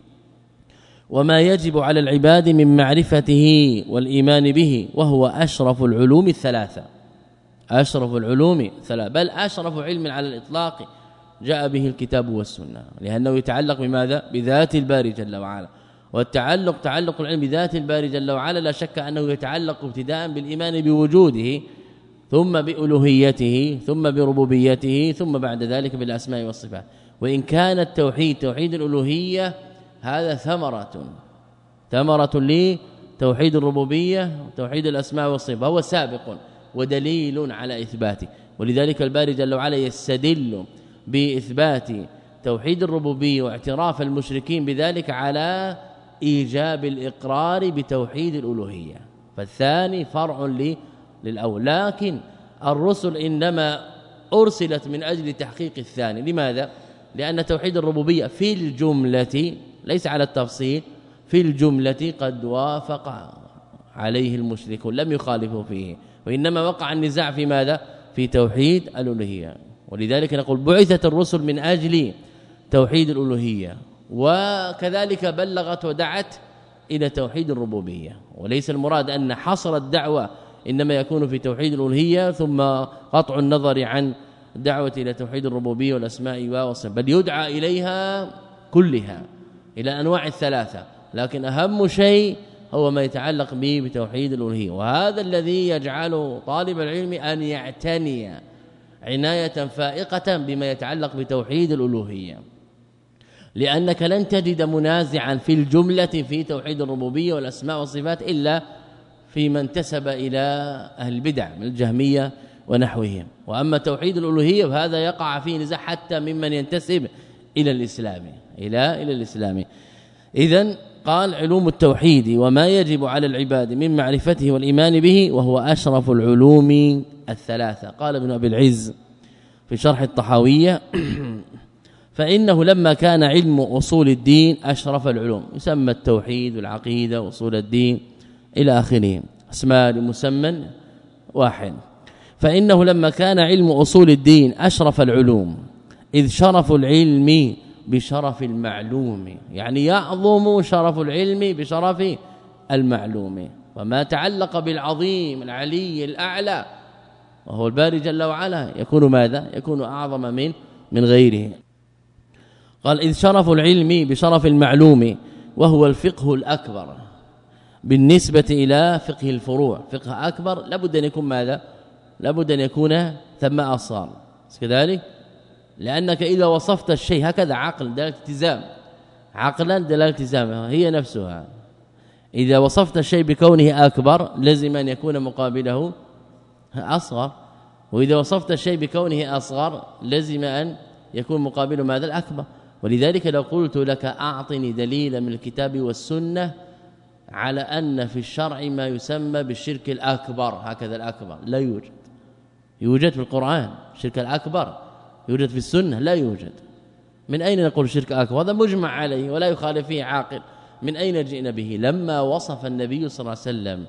وما يجب على العباد من معرفته والإيمان به، وهو أشرف العلوم الثلاثة، أشرف العلوم ثلاثة، بل أشرف علم على الإطلاق جاء به الكتاب والسنة، لأنه يتعلق بماذا؟ بذات الباري جل وعلا. والتعلق تعلق العلم بذات الباري جل وعلا لا شك أنه يتعلق ابتداء بالإيمان بوجوده، ثم بألوهيته، ثم بربوبيته، ثم بعد ذلك بالأسماء والصفات. وإن كان التوحيد توحيد الألوهية هذا ثمرة ثمرة لتوحيد الربوبية وتوحيد الأسماء والصفات، هو سابق ودليل على إثباته. ولذلك الباري جل وعلا يستدل بإثبات توحيد الربوبية واعتراف المشركين بذلك على إيجاب الإقرار بتوحيد الألوهية، فالثاني فرع للأول. لكن الرسل إنما أرسلت من أجل تحقيق الثاني. لماذا؟ لأن توحيد الربوبية في الجملة ليس على التفصيل، في الجملة قد وافق عليه المشركون لم يخالفوا فيه، وإنما وقع النزاع في ماذا؟ في توحيد الألوهية. ولذلك نقول بعثت الرسل من أجل توحيد الألوهية، وكذلك بلغت ودعت إلى توحيد الربوبية، وليس المراد أن حصر الدعوة إنما يكون في توحيد الألوهية ثم قطع النظر عن الدعوة إلى توحيد الربوبية والأسماء والصفات، بل يدعى إليها كلها إلى أنواع الثلاثة، لكن أهم شيء هو ما يتعلق به بتوحيد الألوهية. وهذا الذي يجعل طالب العلم أن يعتني عناية فائقة بما يتعلق بتوحيد الألوهية، لأنك لن تجد منازعا في الجملة في توحيد الربوبية والأسماء والصفات إلا فيما انتسب إلى أهل البدع من الجهمية ونحوهم. وأما توحيد الألوهية فهذا يقع فيه نزاع حتى ممن ينتسب إلى الإسلام إلى إلى الإسلام. إذن قال علوم التوحيد وما يجب على العباد من معرفته والإيمان به، وهو أشرف العلوم الثلاثة. قال ابن أبي العز في شرح الطحاوية فإنه لما كان علم أصول الدين أشرف العلوم، يسمى التوحيد والعقيدة وأصول الدين إلى آخره، اسماء لمسمى واحد. فإنه لما كان علم أصول الدين أشرف العلوم، إذ شرف العلم بشرف المعلوم، يعني يعظم شرف العلم بشرف المعلوم، وما تعلق بالعظيم العلي الأعلى وهو الباري جل وعلا يكون ماذا؟ يكون أعظم من من غيره. قال إذ شرف العلم بشرف المعلوم، وهو الفقه الأكبر بالنسبة إلى فقه الفروع. فقه أكبر لابد أن يكون ماذا؟ لابد أن يكون ثم أصال كذلك، لأنك إذا وصفت الشيء هكذا عقل دلالة التزام، عقلا دلالة التزام هي نفسها، إذا وصفت الشيء بكونه أكبر لازم أن يكون مقابله أصغر، وإذا وصفت الشيء بكونه أصغر لازم أن يكون مقابله ماذا؟ الأكبر. ولذلك لو قلت لك أعطني دليلا من الكتاب والسنة على أن في الشرع ما يسمى بالشرك الأكبر، هكذا الأكبر لا يوجد. يوجد في القرآن الشرك الأكبر، يوجد في السنة لا يوجد. من أين نقول شرك أكبر؟ هذا مجمع عليه ولا يخالف فيه عاقل، من أين جئنا به؟ لما وصف النبي صلى الله عليه وسلم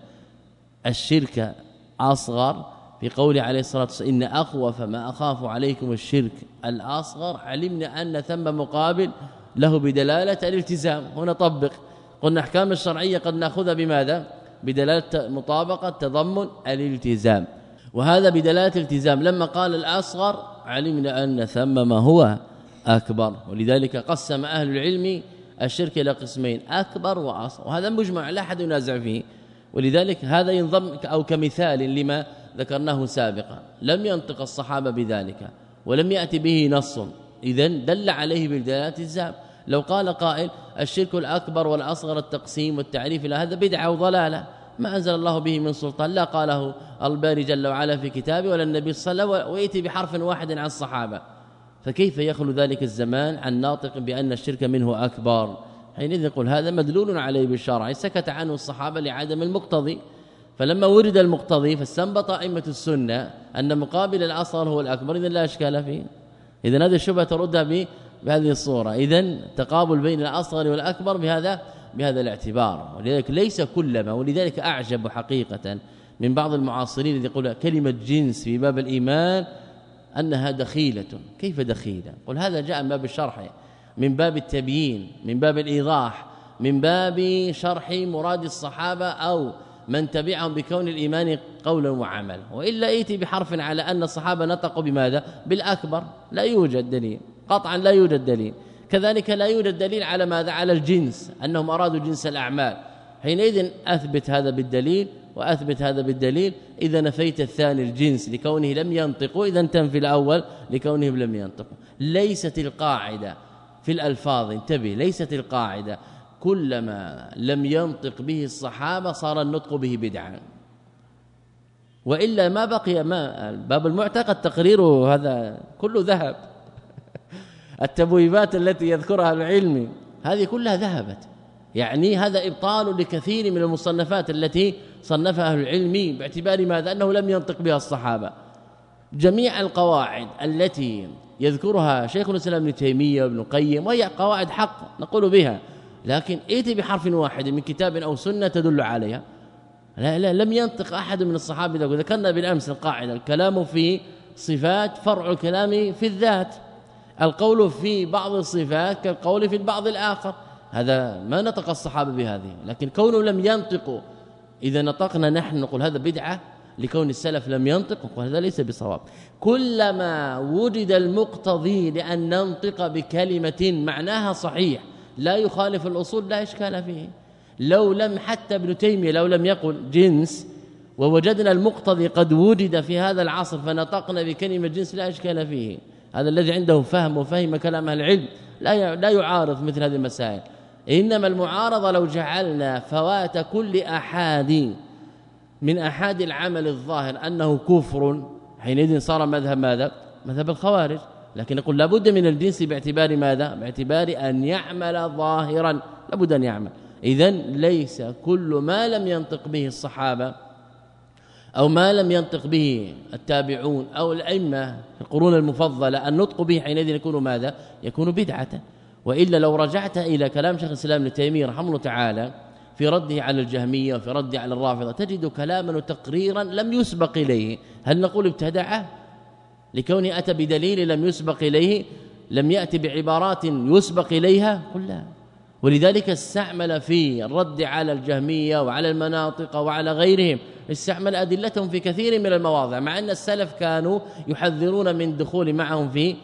الشرك أصغر في قوله عليه الصلاة والسلام إن أخوف ما أخاف عليكم الشرك الأصغر، علمنا أن ثم مقابل له بدلالة الالتزام. هنا طبق قلنا أحكام الشرعية قد نأخذها بماذا؟ بدلالة مطابقة تضمن الالتزام، وهذا بدلالة الالتزام. لما قال الأصغر علمنا أن ثم ما هو أكبر، ولذلك قسم أهل العلم الشرك إلى قسمين أكبر وأصغر، وهذا مجمع لا أحد ينازع فيه. ولذلك هذا ينضم أو كمثال لما ذكرناه سابقا، لم ينطق الصحابة بذلك ولم يأتي به نص، إذن دل عليه بدلالة الالتزام. لو قال قائل الشرك الأكبر والأصغر التقسيم والتعريف إلى هذا بدعة وضلالة ما أنزل الله به من سلطان، لا قاله الباري جل وعلا في كتابه ولا النبي صلى الله عليه وسلم، ويأتي بحرف واحد عن الصحابة، فكيف يخلو ذلك الزمان عن ناطق بأن الشرك منه أكبر؟ حينئذ يقول هذا مدلول عليه بالشرع، سكت عنه الصحابة لعدم المقتضي، فلما ورد المقتضي فاستنبط أئمة السنة أن مقابل الأصغر هو الأكبر، إذن لا إشكال فيه. إذن هذه الشبهة تردها بهذه الصورة، إذن تقابل بين الأصغر والأكبر بهذا بهذا الاعتبار. ولذلك ليس كلما، ولذلك أعجب حقيقة من بعض المعاصرين الذي يقول كلمة جنس في باب الإيمان أنها دخيلة. كيف دخيلة؟ قل هذا جاء من باب الشرح، من باب التبيين، من باب الإيضاح، من باب شرح مراد الصحابة أو من تبعهم بكون الإيمان قولا وعملا، وإلا يأتي بحرف على أن الصحابة نطقوا بماذا؟ بالأكبر، لا يوجد دليل، قطعا لا يوجد دليل. كذلك لا يوجد دليل على ماذا؟ على الجنس، أنهم أرادوا جنس الأعمال. حينئذ أثبت هذا بالدليل وأثبت هذا بالدليل، إذا نفيت الثاني الجنس لكونه لم ينطقوا، إذا تنفي الأول لكونهم لم ينطقوا. ليست القاعدة في الألفاظ، انتبه، ليست القاعدة كلما لم ينطق به الصحابة صار النطق به بدعا، وإلا ما بقي. ما باب المعتقد تقريره هذا كله ذهب. التبويبات التي يذكرها العلم هذه كلها ذهبت، يعني هذا إبطال لكثير من المصنفات التي صنفها أهل العلم باعتبار ماذا؟ أنه لم ينطق بها الصحابة. جميع القواعد التي يذكرها شيخ الإسلام ابن تيمية وابن القيم وهي قواعد حق نقول بها، لكن ائتي بحرف واحد من كتاب أو سنة تدل عليها. لا لا لم ينطق أحد من الصحابة. ذكرنا بالأمس القاعدة الكلام في صفات فرع الكلام في الذات، القول في بعض الصفات كالقول في البعض الآخر، هذا ما نطق الصحابة بهذه، لكن كونه لم ينطقوا إذا نطقنا نحن نقول هذا بدعة لكون السلف لم ينطق، وهذا ليس بصواب. كلما وجد المقتضي لأن ننطق بكلمة معناها صحيح لا يخالف الأصول لا إشكال فيه. لو لم حتى ابن تيمية لو لم يقل جنس ووجدنا المقتضي قد وجد في هذا العصر فنطقنا بكلمة جنس لا إشكال فيه. هذا الذي عنده فهم وفهم كلام أهل العلم لا لا يعارض مثل هذه المسائل. إنما المعارضة لو جعلنا فوات كل أحد من أحد العمل الظاهر أنه كفر، حينئذ صار مذهب ماذا؟ مذهب الخوارج. لكن نقول لابد من الجنس باعتبار ماذا؟ باعتبار أن يعمل ظاهرا، لابد أن يعمل. إذن ليس كل ما لم ينطق به الصحابة أو ما لم ينطق به التابعون أو الأئمة القرون المفضلة النطق به حينئذ يكون ماذا؟ يكون بدعة. وإلا لو رجعت إلى كلام شيخ الإسلام ابن تيمية رحمه الله تعالى في رده على الجهمية وفي رده على الرافضة تجد كلاما وتقريرا لم يسبق إليه. هل نقول ابتدعه لكونه أتى بدليل لم يسبق إليه، لم يأتي بعبارات يسبق إليها؟ قل لا. ولذلك استعمل في الرد على الجهمية وعلى المناطق وعلى غيرهم استعمل أدلتهم في كثير من المواضع، مع أن السلف كانوا يحذرون من دخول معهم في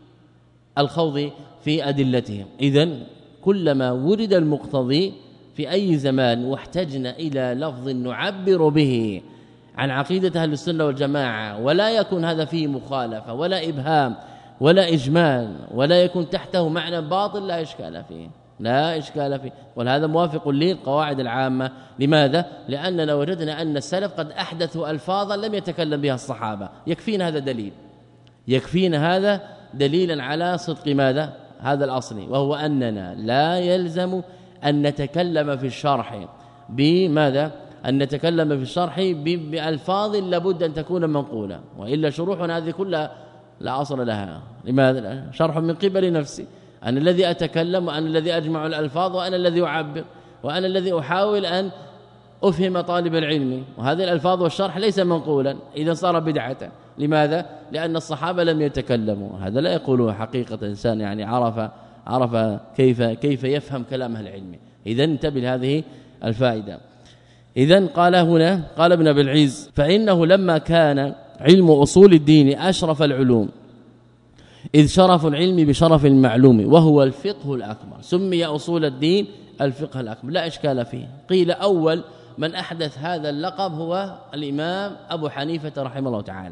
الخوض في أدلتهم. إذن كلما ورد المقتضي في أي زمان واحتجنا إلى لفظ نعبر به عن عقيدة أهل السنة والجماعة ولا يكون هذا فيه مخالفة ولا إبهام ولا إجمال ولا يكون تحته معنى باطل لا إشكال فيه، لا إشكال فيه. وهذا موافق للقواعد العامة. لماذا؟ لأننا وجدنا أن السلف قد أحدثوا ألفاظا لم يتكلم بها الصحابة، يكفينا هذا دليل، يكفينا هذا دليلا على صدق ماذا؟ هذا الأصل، وهو أننا لا يلزم أن نتكلم في الشرح بماذا؟ أن نتكلم في الشرح بألفاظ لابد أن تكون منقولة، وإلا شروحنا هذه كلها لا أصل لها. لماذا؟ شرح من قبل نفسي، أنا الذي أتكلم وأنا الذي أجمع الألفاظ وأنا الذي أعبر. وأنا الذي أحاول أن أفهم طالب العلم، وهذه الألفاظ والشرح ليس منقولا، إذا صار بدعة. لماذا؟ لأن الصحابة لم يتكلموا. هذا لا يقوله حقيقة إنسان يعني عرف عرف كيف كيف يفهم كلام أهل العلم. إذا انتبه لهذه الفائدة. إذا قال هنا قال ابن أبي العز فإنه لما كان علم أصول الدين أشرف العلوم، إذ شرف العلم بشرف المعلوم وهو الفقه الأكبر، سمي أصول الدين الفقه الأكبر، لا إشكال فيه. قيل أول من أحدث هذا اللقب هو الإمام أبو حنيفة رحمه الله تعالى.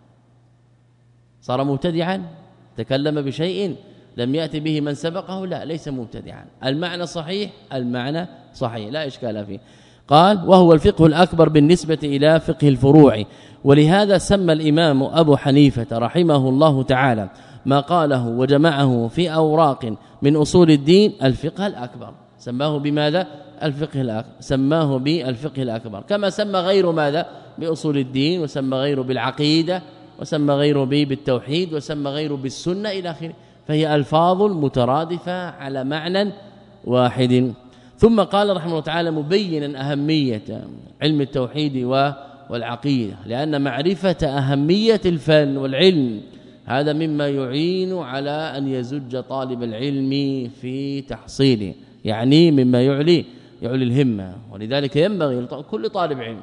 صار مبتدعا؟ تكلم بشيء لم يأتي به من سبقه؟ لا، ليس مبتدعا. المعنى صحيح، المعنى صحيح، لا إشكال فيه. قال وهو الفقه الأكبر بالنسبة إلى فقه الفروع، ولهذا سمى الإمام أبو حنيفة رحمه الله تعالى ما قاله وجمعه في أوراق من أصول الدين الفقه الأكبر. سماه بماذا؟ الفقه الأكبر، سماه بالفقه الأكبر، كما سمى غير ماذا؟ بأصول الدين، وسمى غيره بالعقيدة، وسمى غيره بالتوحيد، وسمى غيره بالسنة إلى آخره. فهي ألفاظ مترادفة على معنى واحد. ثم قال رحمه الله تعالى مبينا أهمية علم التوحيد والعقيدة، لأن معرفة أهمية الفن والعلم هذا مما يعين على أن يزج طالب العلم في تحصيله، يعني مما يعلي يعلي الهمة. ولذلك ينبغي كل طالب علم،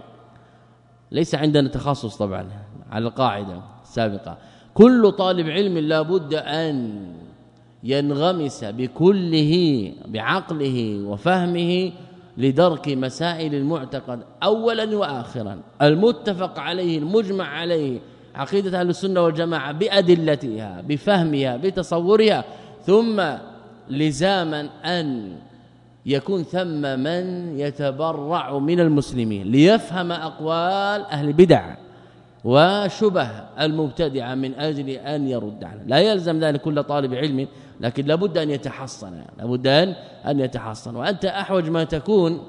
ليس عندنا تخصص طبعا على القاعدة السابقة، كل طالب علم لا بد أن ينغمس بكله بعقله وفهمه لدرك مسائل المعتقد اولا واخرا، المتفق عليه المجمع عليه، عقيدة اهل السنه والجماعه بادلتها بفهمها بتصورها، ثم لزاما أن يكون ثم من يتبرع من المسلمين ليفهم أقوال أهل البدع وشبه المبتدعه من أجل أن يرد عنه. لا يلزم ذلك كل طالب علم، لكن لابد أن يتحصن، لابد أن يتحصن. وأنت أحوج ما تكون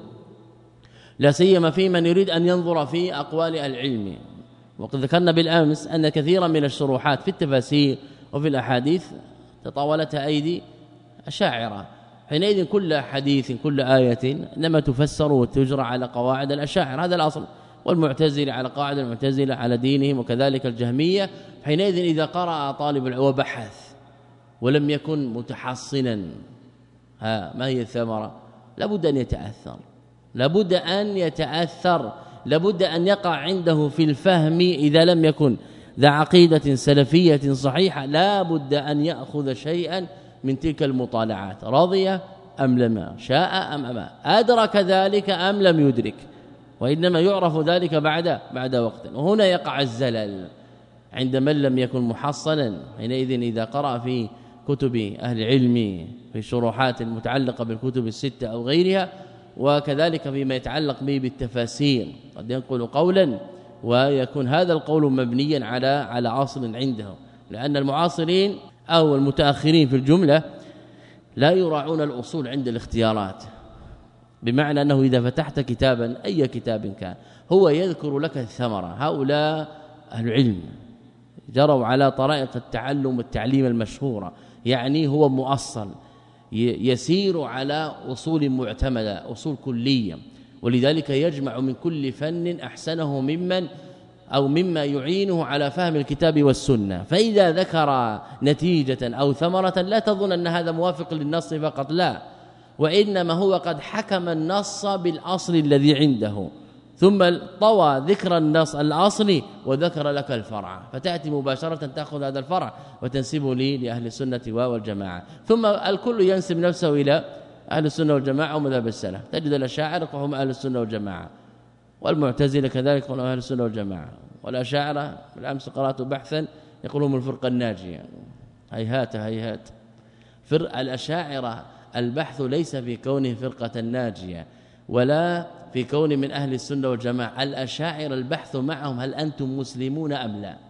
لا سيما في من يريد أن ينظر في أقوال العلم. وقد ذكرنا بالأمس أن كثيرا من الشروحات في التفاسير وفي الأحاديث تطاولتها أيدي أشاعرة، حينئذ كل حديث كل آية إنما تفسر وتجرى على قواعد الأشاعرة، هذا الأصل، والمعتزلة على قواعد المعتزلة على دينهم، وكذلك الجهمية. حينئذ إذا قرأ طالب العلم وبحث ولم يكن متحصنا، ها ما هي الثمرة؟ لابد أن يتأثر، لابد أن يتأثر، لابد أن يقع عنده في الفهم إذا لم يكن ذا عقيدة سلفية صحيحة، لابد أن يأخذ شيئا من تلك المطالعات، رضي أم لم، شاء أم أما، أدرك ذلك أم لم يدرك، وإنما يعرف ذلك بعد بعد وقت. وهنا يقع الزلل عند من لم يكن محصنا. حينئذ إذا قرأ في كتب أهل العلم في الشروحات المتعلقة بالكتب الستة أو غيرها، وكذلك فيما يتعلق به بالتفاسير، قد ينقل قولا ويكون هذا القول مبنيا على على اصل عنده، لأن المعاصرين أو المتأخرين في الجملة لا يراعون الأصول عند الاختيارات، بمعنى أنه إذا فتحت كتابا أي كتاب كان هو يذكر لك الثمرة. هؤلاء أهل العلم جروا على طرائق التعلم والتعليم المشهورة، يعني هو مؤصل يسير على أصول معتمدة، أصول كلية، ولذلك يجمع من كل فن أحسنه ممن أو مما يعينه على فهم الكتاب والسنة. فإذا ذكر نتيجة أو ثمرة لا تظن أن هذا موافق للنص فقط، لا، وإنما هو قد حكم النص بالأصل الذي عنده، ثم طوى ذكر النص الأصلي وذكر لك الفرع، فتأتي مباشرة تأخذ هذا الفرع وتنسبه لي لأهل السنة والجماعة. ثم الكل ينسب نفسه إلى أهل السنة والجماعة ومذهب السلف، تجد الأشاعرة هم أهل السنة والجماعة، والمعتزلة كذلك هم أهل السنة والجماعة، والأشاعرة بالأمس قرأت بحثا يقولون الفرقة الناجية. هيهات هيهات فرق الأشاعرة، البحث ليس في كونه فرقة ناجية ولا في كون من أهل السنة والجماعة. الأشاعرة البحث معهم هل أنتم مسلمون أم لا،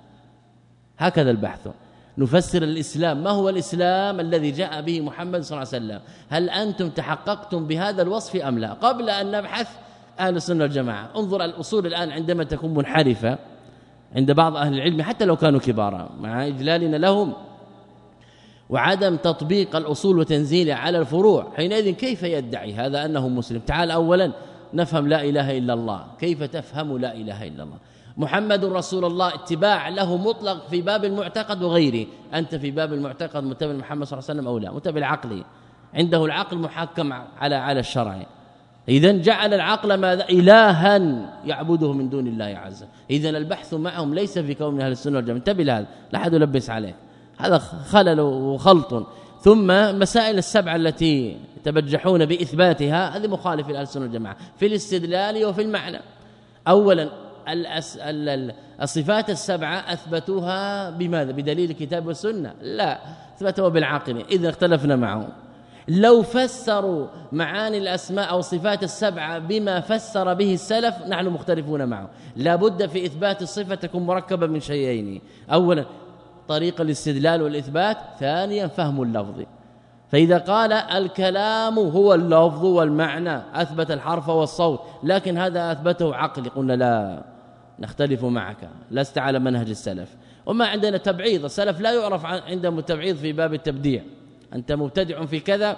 هكذا البحث. نفسر الإسلام، ما هو الإسلام الذي جاء به محمد صلى الله عليه وسلم، هل أنتم تحققتم بهذا الوصف أم لا، قبل أن نبحث أهل السنة والجماعة. انظر الأصول الآن عندما تكون منحرفة عند بعض أهل العلم حتى لو كانوا كبارا مع إجلالنا لهم وعدم تطبيق الأصول وتنزيلها على الفروع، حينئذ كيف يدعي هذا أنه مسلم؟ تعال أولا نفهم لا إله إلا الله. كيف تفهم لا إله إلا الله؟ محمد رسول الله اتباع له مطلق في باب المعتقد وغيره. أنت في باب المعتقد متبع محمد صلى الله عليه وسلم أو لا؟ متبع العقل، عنده العقل محكم على على الشرع. إذن جعل العقل ماذا؟ إلها يعبده من دون الله عز وجل. إذن البحث معهم ليس في كون أهل السنة والجماعة. انتبه لهذا، لا أحد يلبس عليه، هذا خلل وخلط. ثم مسائل السبعة التي تبجحون بإثباتها هذه مخالف لأهل السنة والجماعة في الاستدلال وفي المعنى. أولا الصفات السبعة أثبتوها بماذا؟ بدليل الكتاب والسنة؟ لا، أثبتوها بالعقل. إذا اختلفنا معهم. لو فسروا معاني الأسماء أو صفات السبعة بما فسر به السلف نحن مختلفون معه. لا بد في إثبات الصفة تكون مركبة من شيئين: أولا طريق الاستدلال والإثبات، ثانيا فهم اللفظ. فإذا قال الكلام هو اللفظ والمعنى أثبت الحرف والصوت، لكن هذا أثبته عقلي، قلنا لا، نختلف معك، لست على منهج السلف. وما عندنا تبعيض، السلف لا يعرف عندهم التبعيض في باب التبديع، أنت مبتدع في كذا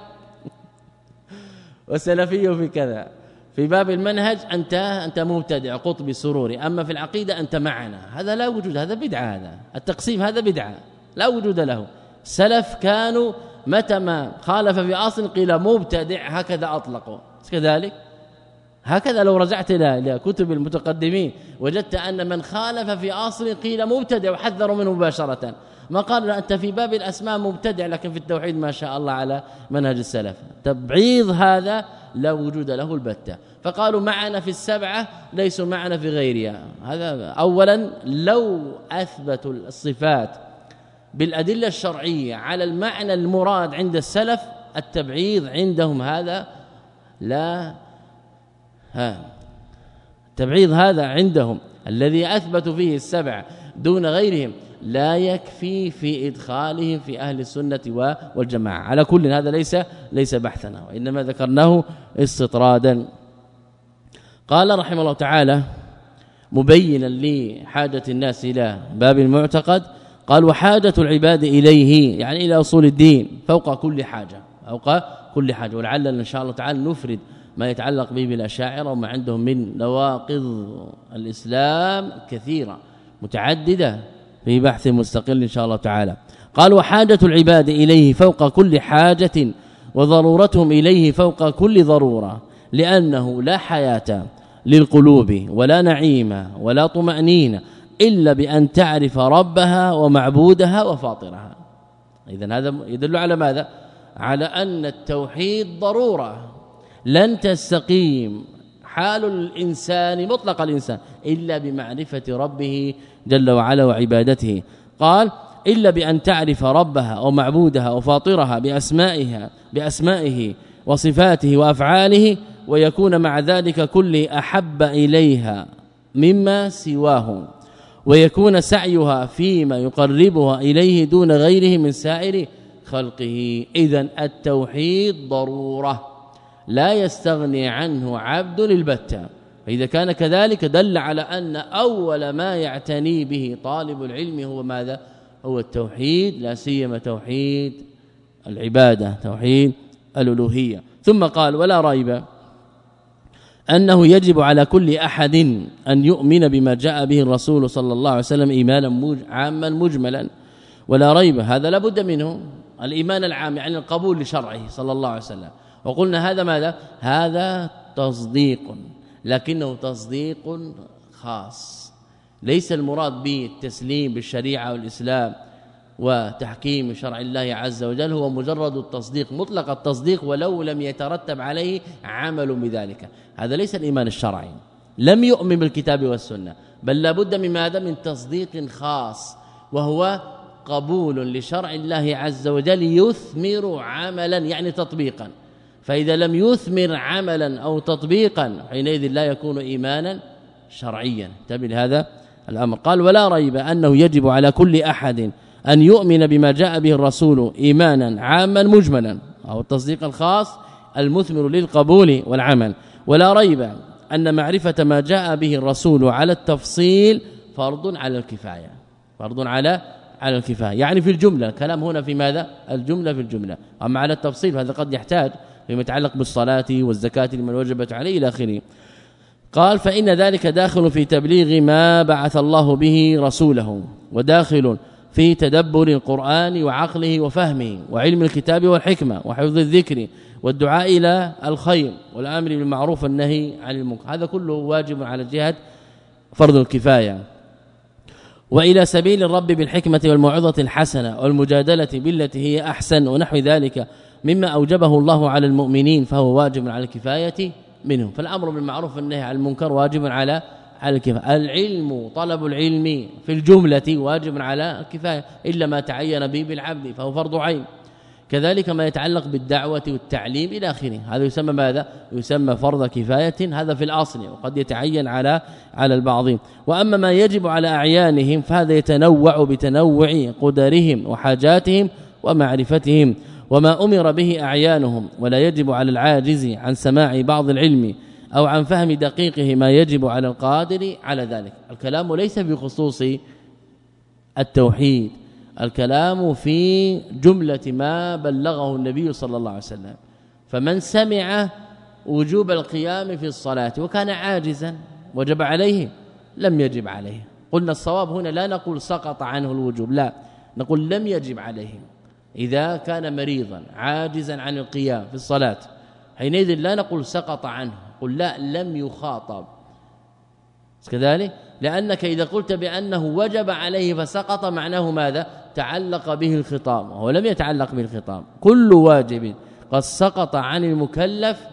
وسلفي في كذا. في باب المنهج أنت أنت مبتدع قطبي سروري، أما في العقيدة أنت معنا، هذا لا وجود، هذا بدعة، هذا التقسيم هذا بدعة لا وجود له. السلف كانوا متى ما خالف في أصل قيل مبتدع، هكذا أطلقوا. كذلك هكذا لو رجعت إلى كتب المتقدمين وجدت أن من خالف في أصل قيل مبتدع وحذروا منه مباشرة. ما قال أنت في باب الأسماء مبتدع لكن في التوحيد ما شاء الله على منهج السلف. تبعيض هذا لا وجود له البتة. فقالوا معنا في السبعة ليسوا معنا في غيرها. هذا أولا لو أثبتوا الصفات بالأدلة الشرعية على المعنى المراد عند السلف، التبعيض عندهم هذا لا ها التبعيض هذا عندهم الذي أثبتوا فيه السبع دون غيرهم لا يكفي في إدخالهم في أهل السنة والجماعة. على كل هذا ليس ليس بحثنا، وإنما ذكرناه استطرادا. قال رحمه الله تعالى مبينا لحاجة الناس إلى باب المعتقد، قال وحاجة العباد إليه يعني إلى أصول الدين فوق كل حاجة، فوق كل حاجة. ولعل إن شاء الله تعالى نفرد ما يتعلق به بالأشاعرة وما عندهم من نواقض الإسلام كثيرة متعددة في بحث مستقل إن شاء الله تعالى. قال وحاجة العباد إليه فوق كل حاجة وضرورتهم إليه فوق كل ضرورة، لأنه لا حياة للقلوب ولا نعيم ولا طمأنينة إلا بأن تعرف ربها ومعبودها وفاطرها. إذن هذا يدل على ماذا؟ على أن التوحيد ضرورة، لن تستقيم حال الإنسان مطلق الإنسان إلا بمعرفة ربه جل وعلا وعبادته. قال إلا بأن تعرف ربها ومعبودها وفاطرها بأسمائها بأسمائه وصفاته وأفعاله، ويكون مع ذلك كله أحب إليها مما سواه، ويكون سعيها فيما يقربها إليه دون غيره من سائر خلقه. إذن التوحيد ضرورة لا يستغني عنه عبد البتة. فإذا كان كذلك دل على أن أول ما يعتني به طالب العلم هو ماذا؟ هو التوحيد، لا سيما توحيد العبادة، توحيد الألوهية. ثم قال ولا ريب أنه يجب على كل أحد أن يؤمن بما جاء به الرسول صلى الله عليه وسلم إيمانا عاما مجملا. ولا ريب هذا لابد منه، الإيمان العام يعني القبول لشرعه صلى الله عليه وسلم. وقلنا هذا ماذا؟ هذا تصديق، لكنه تصديق خاص، ليس المراد به التسليم بالشريعة والإسلام وتحكيم شرع الله عز وجل، هو مجرد التصديق مطلق التصديق ولو لم يترتب عليه عمل بذلك. هذا ليس الإيمان الشرعي، لم يؤمن بالكتاب والسنة، بل لابد من ماذا؟ من تصديق خاص، وهو قبول لشرع الله عز وجل يثمر عملا يعني تطبيقا. فإذا لم يثمر عملا أو تطبيقا حينئذ لا يكون إيمانا شرعيا. انتبه هذا الأمر. قال ولا ريب أنه يجب على كل أحد أن يؤمن بما جاء به الرسول إيمانا عاما مجملا، أو التصديق الخاص المثمر للقبول والعمل. ولا ريب أن معرفة ما جاء به الرسول على التفصيل فرض على الكفاية، فرض على على الكفايه، يعني في الجمله الكلام هنا في ماذا؟ الجمله في الجمله. اما على التفصيل هذا قد يحتاج فيما يتعلق بالصلاه والزكاه لمن وجبت عليه الى اخره. قال فإن ذلك داخل في تبليغ ما بعث الله به رسوله، وداخل في تدبر القرآن وعقله وفهمه وعلم الكتاب والحكمة وحفظ الذكر والدعاء إلى الخير والأمر بالمعروف والنهي عن المنكر. هذا كله واجب على جهة فرض الكفاية. وإلى سبيل الرب بالحكمة والموعظة الحسنة والمجادلة بالتي هي أحسن ونحو ذلك مما أوجبه الله على المؤمنين فهو واجب على الكفاية منهم. فالأمر بالمعروف والنهي عن المنكر واجب على على الكفاية. العلم طلب العلم في الجملة واجب على الكفاية إلا ما تعين به بالعبد فهو فرض عين. كذلك ما يتعلق بالدعوة والتعليم إلى آخره هذا يسمى ماذا؟ يسمى فرض كفاية، هذا في الأصل وقد يتعين على على البعض. وأما ما يجب على أعيانهم فهذا يتنوع بتنوع قدرهم وحاجاتهم ومعرفتهم وما أمر به أعيانهم، ولا يجب على العاجز عن سماع بعض العلم أو عن فهم دقيقه ما يجب على القادر على ذلك. الكلام ليس بخصوص التوحيد، الكلام في جملة ما بلغه النبي صلى الله عليه وسلم. فمن سمع وجوب القيام في الصلاة وكان عاجزا وجب عليه لم يجب عليه. قلنا الصواب هنا لا نقول سقط عنه الوجوب، لا نقول لم يجب عليه. إذا كان مريضا عاجزا عن القيام في الصلاة حينئذ لا نقول سقط عنه، قل لا لم يخاطب كذلك، لأنك إذا قلت بأنه وجب عليه فسقط معناه ماذا؟ تعلق به الخطاب، وهو لم يتعلق به الخطاب. كل واجب قد سقط عن المكلف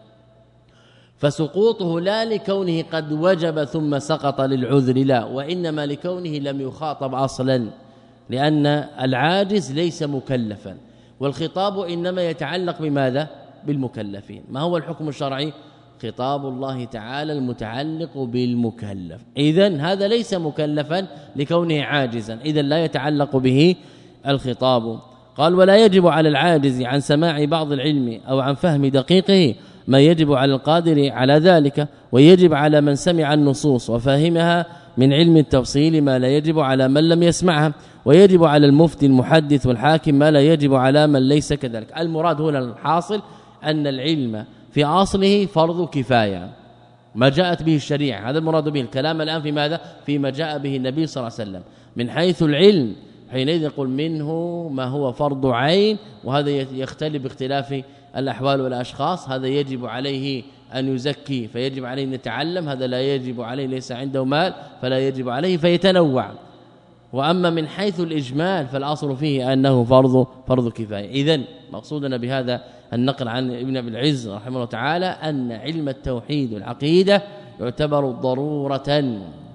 فسقوطه لا لكونه قد وجب ثم سقط للعذر، لا، وإنما لكونه لم يخاطب أصلا، لأن العاجز ليس مكلفا والخطاب إنما يتعلق بماذا؟ بالمكلفين. ما هو الحكم الشرعي؟ خطاب الله تعالى المتعلق بالمكلف، إذن هذا ليس مكلفا لكونه عاجزا، إذن لا يتعلق به الخطاب. قال ولا يجب على العاجز عن سماع بعض العلم أو عن فهم دقيقه ما يجب على القادر على ذلك، ويجب على من سمع النصوص وفهمها من علم التفصيل ما لا يجب على من لم يسمعها، ويجب على المفتي المحدث والحاكم ما لا يجب على من ليس كذلك. المراد هنا الحاصل أن العلم في اصله فرض كفايه ما جاءت به الشريعه، هذا المراد به. الكلام الآن في ماذا؟ فيما جاء به النبي صلى الله عليه وسلم من حيث العلم، حينئذ يقول منه ما هو فرض عين، وهذا يختلف باختلاف الأحوال والاشخاص. هذا يجب عليه أن يزكي فيجب عليه أن يتعلم، هذا لا يجب عليه ليس عنده مال فلا يجب عليه، فيتنوع. واما من حيث الاجمال فالاصل فيه انه فرض فرض كفايه. اذن مقصودنا بهذا النقل عن ابن ابي العز رحمه الله تعالى أن علم التوحيد والعقيده يعتبر ضروره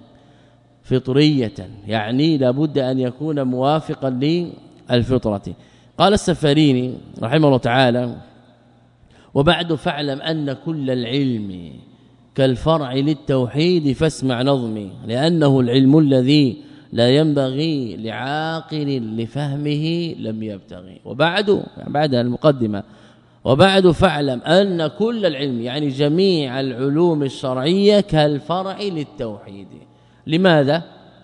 فطريه، يعني لابد أن يكون موافقا للفطره. قال السفاريني رحمه الله تعالى وبعد فاعلم أن كل العلم كالفرع للتوحيد فاسمع نظمي، لأنه العلم الذي لا ينبغي لعاقل لفهمه لم يبتغي. وبعد بعد المقدمة وبعد فاعلم أن كل العلم يعني جميع العلوم الشرعية كالفرع للتوحيد. لماذا؟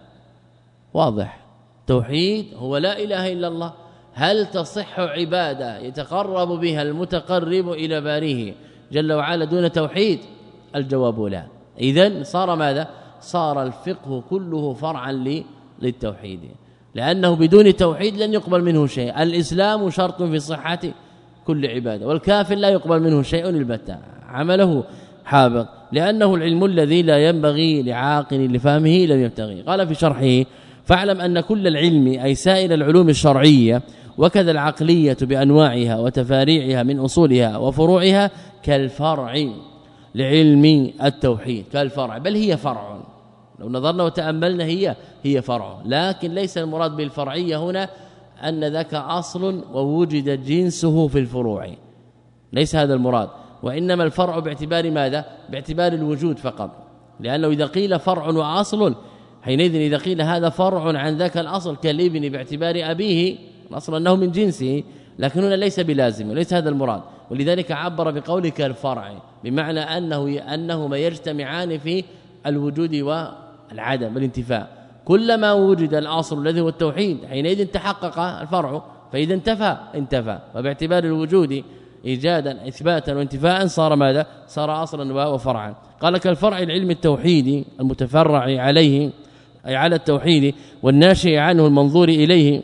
واضح، توحيد هو لا إله إلا الله. هل تصح عبادة يتقرب بها المتقرب إلى باريه جل وعلا دون توحيد؟ الجواب لا. إذن صار ماذا؟ صار الفقه كله فرعا للتوحيد، لأنه بدون توحيد لن يقبل منه شيء. الإسلام شرط في صحة كل عبادة، والكافر لا يقبل منه شيء البتة، عمله حابط، لأنه العلم الذي لا ينبغي لعاقل لفهمه لم يبتغي. قال في شرحه فاعلم أن كل العلم أي سائر العلوم الشرعية وكذا العقلية بأنواعها وتفاريعها من أصولها وفروعها كالفرع لعلم التوحيد، كالفرع، بل هي فرع. لو نظرنا وتأملنا هي هي فرع، لكن ليس المراد بالفرعية هنا أن ذاك أصل ووجد جنسه في الفروع، ليس هذا المراد، وإنما الفرع باعتبار ماذا؟ باعتبار الوجود فقط. لأنه إذا قيل فرع وأصل حينئذ إذا قيل هذا فرع عن ذاك الأصل كالابن باعتبار أبيه الأصل أنه من جنسه، لكن هنا ليس بلازم وليس هذا المراد. ولذلك عبر بقولك الفرع بمعنى أنه أنهما يجتمعان في الوجود والعدم والانتفاء، كلما وجد الأصل الذي هو التوحيد حينئذ تحقق الفرع، فإذا انتفى انتفى، وباعتبار الوجود إيجادا إثباتا وانتفاء صار ماذا؟ صار أصلا وفرعا. قال كالفرع العلم التوحيدي المتفرع عليه أي على التوحيد والناشئ عنه المنظور إليه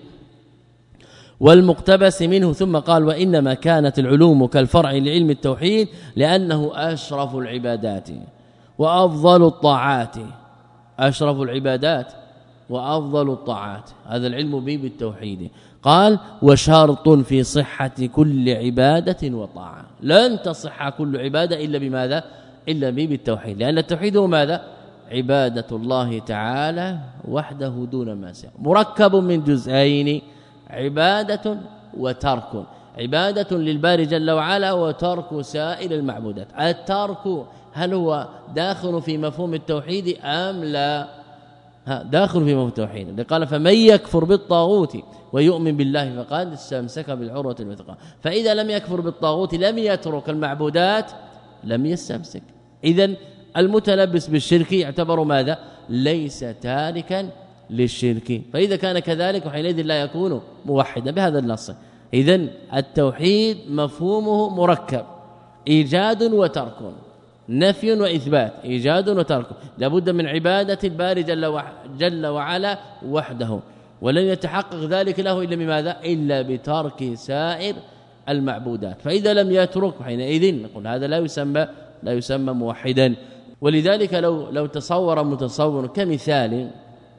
والمقتبس منه. ثم قال وإنما كانت العلوم كالفرع لعلم التوحيد لأنه أشرف العبادات وأفضل الطاعات، أشرف العبادات وأفضل الطاعات، هذا العلم به بالتوحيد. قال وشرط في صحة كل عبادة وطاعة، لن تصح كل عبادة إلا بماذا؟ إلا به بالتوحيد، لأن التوحيد هو ماذا؟ عبادة الله تعالى وحده دون ما سواه، مركب من جزئين، عبادة وترك، عبادة للباري جل وعلا وترك سائر المعبودات. الترك هل هو داخل في مفهوم التوحيد أم لا؟ داخل في مفهوم التوحيد. قال فمن يكفر بالطاغوت ويؤمن بالله فقد استمسك بالعروة الوثقى، فإذا لم يكفر بالطاغوت لم يترك المعبودات لم يستمسك. إذن المتلبس بالشرك يعتبر ماذا؟ ليس تاركا للشرك، فإذا كان كذلك حينئذ لا يكون موحدا بهذا النص. إذن التوحيد مفهومه مركب، إيجاد وترك، نفي وإثبات، إيجاد وترك، لابد من عبادة الباري جل, جل وعلا وحده، ولن يتحقق ذلك له إلا بماذا؟ إلا بترك سائر المعبودات. فإذا لم يترك حينئذ نقول هذا لا يسمى لا يسمى موحدا. ولذلك لو لو تصور متصور كمثال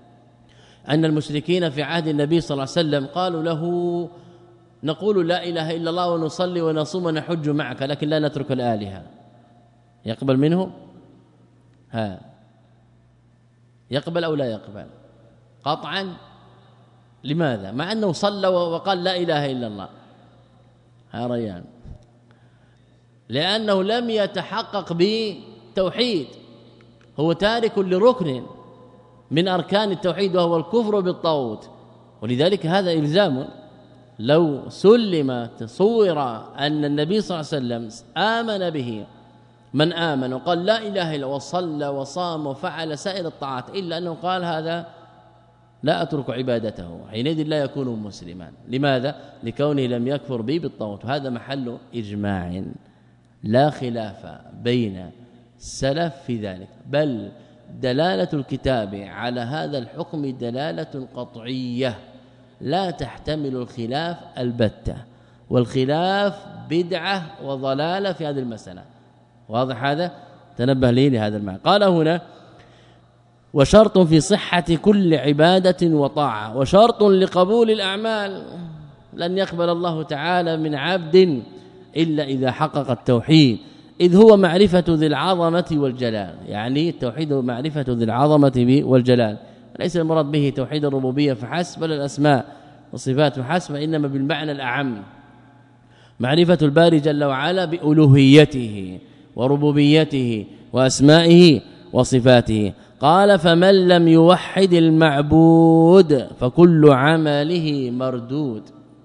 أن المشركين في عهد النبي صلى الله عليه وسلم قالوا له نقول لا إله إلا الله ونصلي ونصوم ونحج معك لكن لا نترك الآلهة، يقبل منهم؟ ها يقبل أو لا يقبل؟ قطعا. لماذا؟ مع أنه صلى وقال لا إله إلا الله. ها ريان، لأنه لم يتحقق بتوحيد، هو تارك لركن من أركان التوحيد وهو الكفر بالطاغوت. ولذلك هذا إلزام، لو سلم تصور أن النبي صلى الله عليه وسلم آمن به من آمن وقال لا إله إلا وصلى وصام وفعل سائر الطاعات إلا أنه قال هذا لا أترك عبادته، حينئذ لا يكون مسلما. لماذا؟ لكونه لم يكفر به بالطاغوت. هذا محل إجماع لا خلاف بين السلف في ذلك، بل دلالة الكتاب على هذا الحكم دلالة قطعية لا تحتمل الخلاف البتة، والخلاف بدعة وضلالة في هذه المسألة. واضح هذا؟ تنبه لي لهذا المعنى. قال هنا وشرط في صحة كل عبادة وطاعة، وشرط لقبول الأعمال، لن يقبل الله تعالى من عبد إلا إذا حقق التوحيد، إذ هو معرفة ذي العظمة والجلال. يعني التوحيد هو معرفة ذي العظمة والجلال، ليس المراد به توحيد الربوبية فحسب بل الأسماء والصفات فحسب، إنما بالمعنى الأعم معرفة الباري جل وعلا بألوهيته وربوبيته وأسمائه وصفاته. قال فمن لم يوحد المعبود فكل عمله مردود.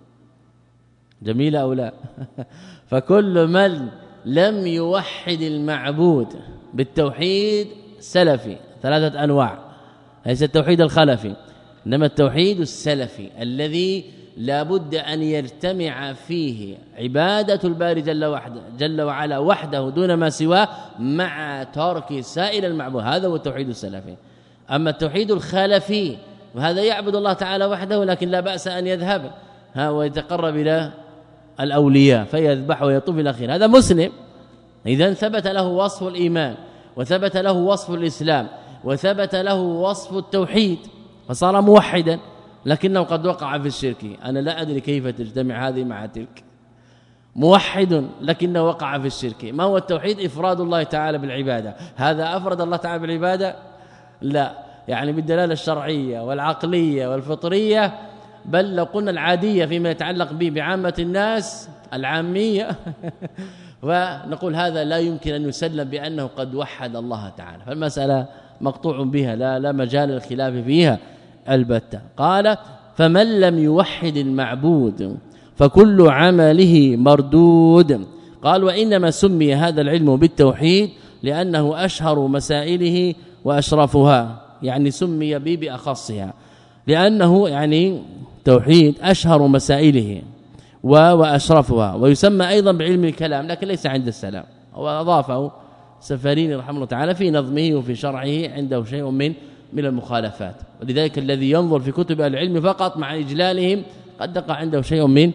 جميل أو لا؟ فكل من لم يوحد المعبود بالتوحيد سلفي، ثلاثة أنواع، ليس التوحيد الخلفي إنما التوحيد السلفي الذي لا بد أن يجتمع فيه عبادة الباري جل وحده جل وعلا وحده دون ما سواه مع ترك سائر المعبود، هذا هو التوحيد السلفي. أما التوحيد الخلفي وهذا يعبد الله تعالى وحده لكن لا بأس أن يذهب ها ويتقرب إلى الأولياء فيذبح ويطوف إلى آخره، هذا مسلم. إذن ثبت له وصف الإيمان وثبت له وصف الإسلام وثبت له وصف التوحيد فصار موحدا، لكنه قد وقع في الشرك. أنا لا أدري كيف تجتمع هذه مع تلك. موحد لكنه وقع في الشرك. ما هو التوحيد؟ إفراد الله تعالى بالعبادة. هذا أفرد الله تعالى بالعبادة؟ لا، يعني بالدلالة الشرعية والعقلية والفطرية، بل لو قلنا العادية فيما يتعلق به بعامة الناس العامية ونقول هذا لا يمكن أن يسلم بأنه قد وحد الله تعالى، فالمسألة مقطوع بها لا لا مجال الخلاف فيها البتة. قال فمن لم يوحد المعبود فكل عمله مردود. قال وإنما سمي هذا العلم بالتوحيد لأنه أشهر مسائله وأشرفها، يعني سمي به بأخصها لأنه يعني توحيد أشهر مسائله وأشرفها، ويسمى أيضا بعلم الكلام لكن ليس عند السلام، وأضافه سفاريني رحمه الله تعالى في نظمه وفي شرحه عنده شيء من من المخالفات، ولذلك الذي ينظر في كتب العلم فقط مع إجلالهم قد دق عنده شيء من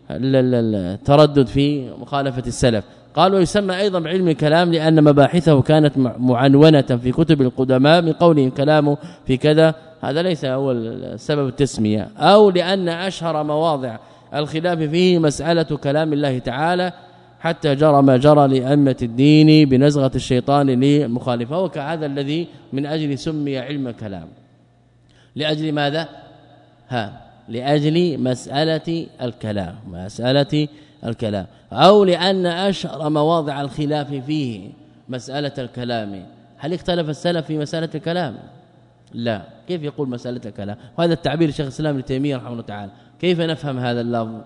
التردد في مخالفة السلف. قال ويسمى أيضا بعلم الكلام لأن مباحثه كانت معنونة في كتب القدماء من قولهم كلامه في كذا، هذا ليس أول سبب التسمية، أو لأن أشهر مواضع الخلاف فيه مسألة كلام الله تعالى حتى جرى ما جرى لأئمة الدين بنزغة الشيطان لمخالفه، وكهذا الذي من أجل سمي علم الكلام لأجل ماذا؟ ها لأجل مسألة الكلام مسألة الكلام، أو لأن أشهر مواضع الخلاف فيه مسألة الكلام. هل اختلف السلف في مسألة الكلام؟ لا. كيف يقول مسألة الكلام؟ وهذا التعبير شيخ الإسلام ابن تيمية رحمه الله تعالى. كيف نفهم هذا اللفظ؟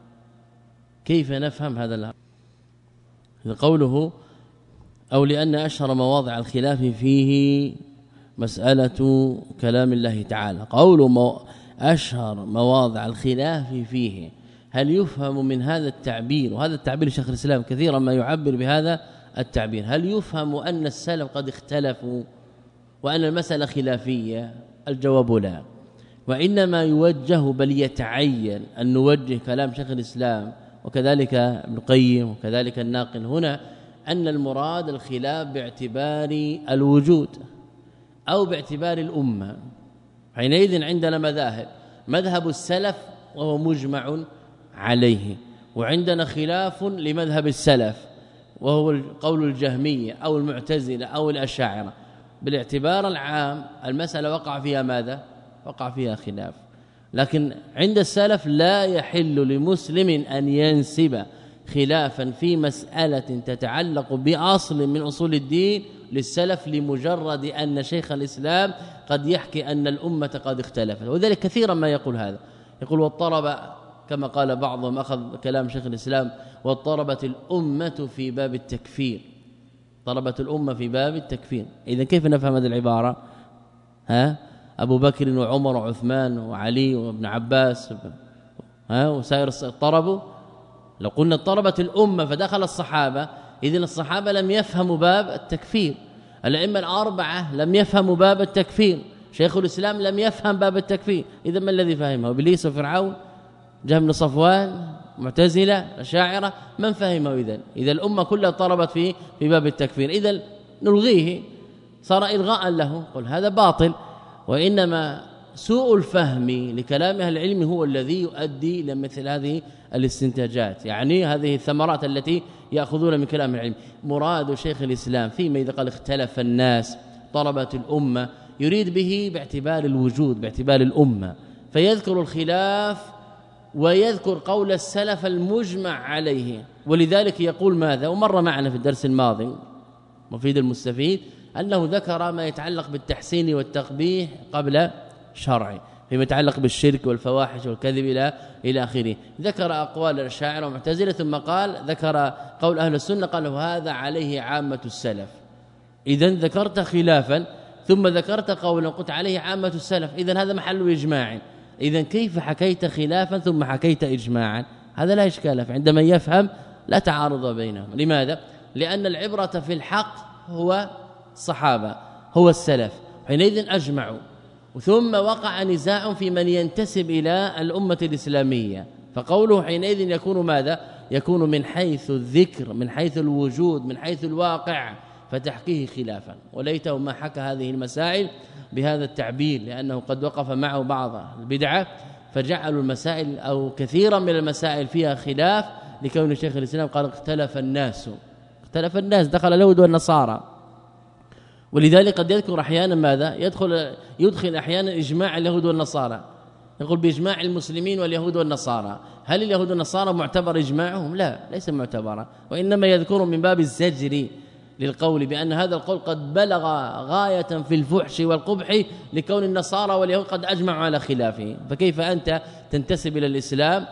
كيف نفهم هذا اللفظ؟ قوله أو لأن أشهر مواضع الخلاف فيه مسألة كلام الله تعالى، قول مو أشهر مواضع الخلاف فيه، هل يفهم من هذا التعبير، وهذا التعبير شيخ الإسلام كثيرا ما يعبر بهذا التعبير، هل يفهم أن السلف قد اختلفوا وأن المسألة خلافية؟ الجواب لا، وإنما يوجه بل يتعين أن نوجه كلام شيخ الإسلام وكذلك ابن القيم وكذلك الناقل هنا أن المراد الخلاف باعتبار الوجود أو باعتبار الأمة. حينئذ عندنا مذاهب، مذهب السلف وهو مجمع عليه، وعندنا خلاف لمذهب السلف وهو قول الجهمية أو المعتزلة أو الأشاعرة. بالاعتبار العام المسألة وقع فيها ماذا؟ وقع فيها خلاف، لكن عند السلف لا يحل لمسلم أن ينسب خلافا في مسألة تتعلق بأصل من أصول الدين للسلف لمجرد أن شيخ الإسلام قد يحكي أن الأمة قد اختلفت. وذلك كثيرا ما يقول هذا، يقول واضطرب كما قال بعضهم أخذ كلام شيخ الإسلام واضطربت الأمة في باب التكفير، طلبت الأمة في باب التكفير. إذا كيف نفهم هذه العبارة؟ ها أبو بكر وعمر وعثمان وعلي وابن عباس ها وسائر اضطربوا. لو قلنا اضطربت الأمة فدخل الصحابة، إذن الصحابة لم يفهموا باب التكفير، الأئمة الأربعة لم يفهموا باب التكفير، شيخ الإسلام لم يفهم باب التكفير. إذن ما الذي فهمه؟ إبليس وفرعون، جهم بن صفوان، معتزلة، أشاعرة، من فهمه؟ إذن إذا الأمة كلها اضطربت في في باب التكفير، إذن نلغيه، صار إلغاء له. قل هذا باطل، وإنما سوء الفهم لكلام أهل العلم هو الذي يؤدي إلى مثل هذه الاستنتاجات، يعني هذه الثمرات التي يأخذون من كلام العلم. مراد شيخ الإسلام فيما إذا قال اختلف الناس طلبت الأمة يريد به باعتبار الوجود، باعتبار الأمة، فيذكر الخلاف ويذكر قول السلف المجمع عليه. ولذلك يقول ماذا؟ ومر معنا في الدرس الماضي مفيد المستفيد أنه ذكر ما يتعلق بالتحسين والتقبيح قبل شرعي فيما يتعلق بالشرك والفواحش والكذب إلى إلى آخره. ذكر أقوال الأشاعرة والمعتزلة ثم قال ذكر قول أهل السنة قال هذا عليه عامة السلف. إذن ذكرت خلافا ثم ذكرت قولا قلت عليه عامة السلف، إذن هذا محل إجماع. إذن كيف حكيت خلافا ثم حكيت إجماعا؟ هذا لا إشكال فيه، عندما يفهم لا تعارض بينهم. لماذا؟ لأن العبرة في الحق هو الصحابة هو السلف، حينئذ أجمعوا، ثم وقع نزاع في من ينتسب إلى الأمة الإسلامية، فقوله حينئذ يكون ماذا؟ يكون من حيث الذكر، من حيث الوجود، من حيث الواقع، فتحكيه خلافا. وليته ما حكى هذه المسائل بهذا التعبير، لأنه قد وقف معه بعض البدعة فجعلوا المسائل أو كثيرا من المسائل فيها خلاف، لكون شيخ الإسلام قال اختلف الناس، اختلف الناس دخل اليهود والنصارى. ولذلك قد يذكر احيانا ماذا؟ يدخل يدخل احيانا اجماع اليهود والنصارى، يقول باجماع المسلمين واليهود والنصارى. هل اليهود والنصارى معتبر اجماعهم؟ لا، ليس معتبرا، وانما يذكر من باب الزجر للقول بان هذا القول قد بلغ غايه في الفحش والقبح لكون النصارى واليهود قد اجمعوا على خلافه، فكيف انت تنتسب الى الاسلام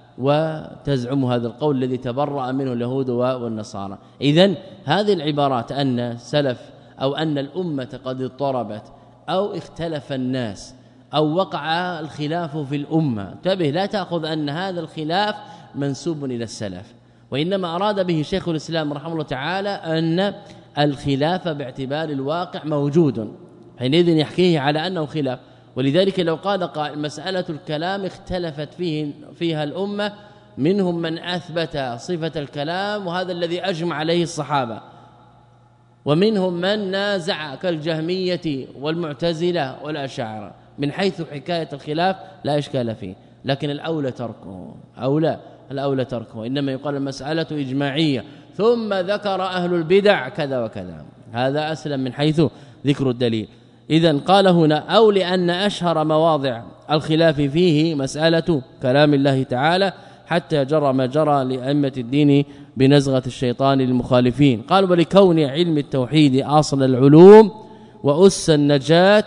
وتزعم هذا القول الذي تبرأ منه اليهود والنصارى؟ اذن هذه العبارات ان سلف أو أن الأمة قد اضطربت أو اختلف الناس أو وقع الخلاف في الأمة. انتبه، لا تأخذ أن هذا الخلاف منسوب إلى السلف، وإنما أراد به شيخ الإسلام رحمه الله تعالى أن الخلاف باعتبار الواقع موجود، حينئذ يحكيه على أنه خلاف. ولذلك لو قال قائل مسألة الكلام اختلفت فيه فيها الأمة، منهم من أثبت صفة الكلام وهذا الذي أجمع عليه الصحابة، ومنهم من نازع كالجهمية والمعتزلة والأشاعرة، من حيث حكاية الخلاف لا إشكال فيه، لكن الأولى تركه، أولى الأولى تركه. إنما يقال المسألة إجماعية ثم ذكر أهل البدع كذا وكذا، هذا أسلم من حيث ذكر الدليل. إذن قال هنا أو لأن أشهر مواضع الخلاف فيه مسألة كلام الله تعالى، حتى جرى ما جرى لأئمة الدين بنزغة الشيطان للمخالفين. قال ولكون علم التوحيد أصل العلوم وأس النجاة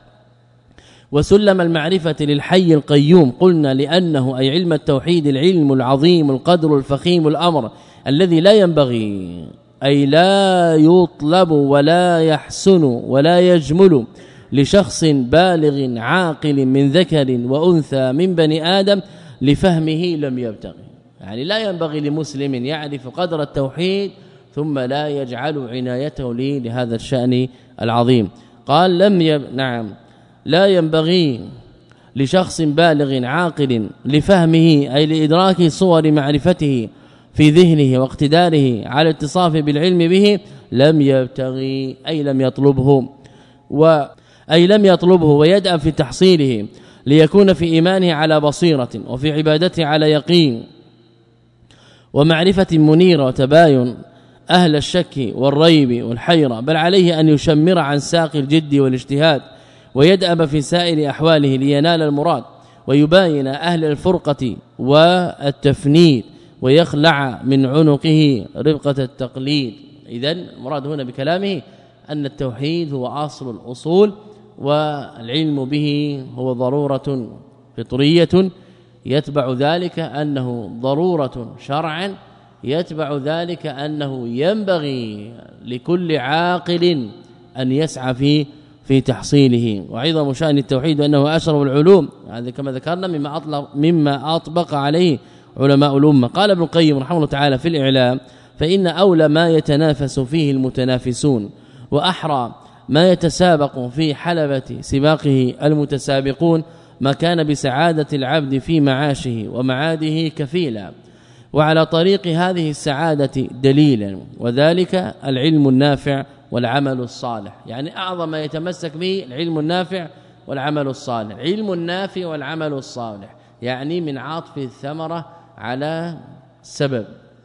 وسلم المعرفة للحي القيوم، قلنا لأنه أي علم التوحيد العلم العظيم القدر الفخيم الأمر الذي لا ينبغي أي لا يطلب ولا يحسن ولا يجمل لشخص بالغ عاقل من ذكر وأنثى من بني آدم لفهمه لم يبتغي. يعني لا ينبغي لمسلم يعرف قدر التوحيد ثم لا يجعل عنايته لي لهذا الشأن العظيم. قال لم يب... نعم لا ينبغي لشخص بالغ عاقل لفهمه أي لإدراك صور معرفته في ذهنه واقتداره على اتصاف بالعلم به لم يبتغي أي لم يطلبه و أي لم يطلبه ويدأ في تحصيله ليكون في إيمانه على بصيرة وفي عبادته على يقين ومعرفة منيرة وتباين أهل الشك والريب والحيرة، بل عليه أن يشمر عن ساق الجد والاجتهاد ويدأب في سائر أحواله لينال المراد ويباين أهل الفرقة والتفنيد ويخلع من عنقه ربقة التقليد. إذن المراد هنا بكلامه أن التوحيد هو أصل الأصول والعلم به هو ضرورة فطرية، يتبع ذلك أنه ضرورة شرعا، يتبع ذلك أنه ينبغي لكل عاقل أن يسعى في في تحصيله. وعظم شأن التوحيد أنه أشرف العلوم، هذا كما ذكرنا مما أطلق مما أطبق عليه علماء الأمة. قال ابن القيم رحمه الله تعالى في الإعلام فإن أولى ما يتنافس فيه المتنافسون وأحرى ما يتسابق في حلبة سباقه المتسابقون ما كان بسعادة العبد في معاشه ومعاده كفيلا، وعلى طريق هذه السعادة دليلا، وذلك العلم النافع والعمل الصالح. يعني أعظم ما يتمسك به العلم النافع والعمل الصالح. علم النافع والعمل الصالح يعني من عطف الثمرة على السبب،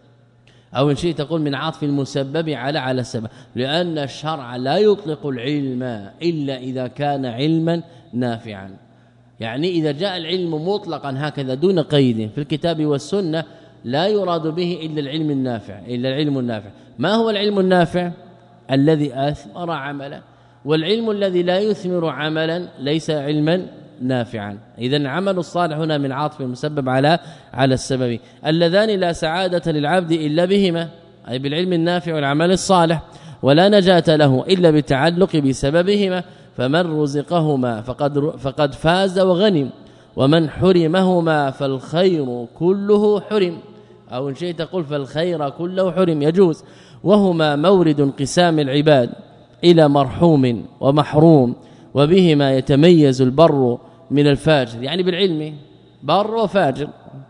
أو إن شئت تقول من عطف المسبب على على السبب، لأن الشرع لا يطلق العلم إلا إذا كان علما نافعا. يعني إذا جاء العلم مطلقا هكذا دون قيد في الكتاب والسنة لا يراد به إلا العلم النافع، إلا العلم النافع. ما هو العلم النافع؟ الذي أثمر عملا، والعلم الذي لا يثمر عملا ليس علما نافعا. إذن العمل الصالح هنا من عاطف المسبب على على السبب، اللذان لا سعادة للعبد إلا بهما، أي بالعلم النافع والعمل الصالح، ولا نجاة له إلا بالتعلق بسببهما، فمن رزقهما فقد فقد فاز وغنم، ومن حرمهما فالخير كله حرم، أو إن شئت تقول فالخير كله حرم يجوز. وهما مورد انقسام العباد إلى مرحوم ومحروم، وبهما يتميز البر من الفاجر، يعني بالعلم بر وفاجر،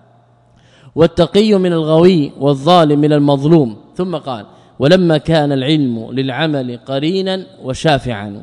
والتقي من الغوي والظالم من المظلوم. ثم قال ولما كان العلم للعمل قرينا وشافعا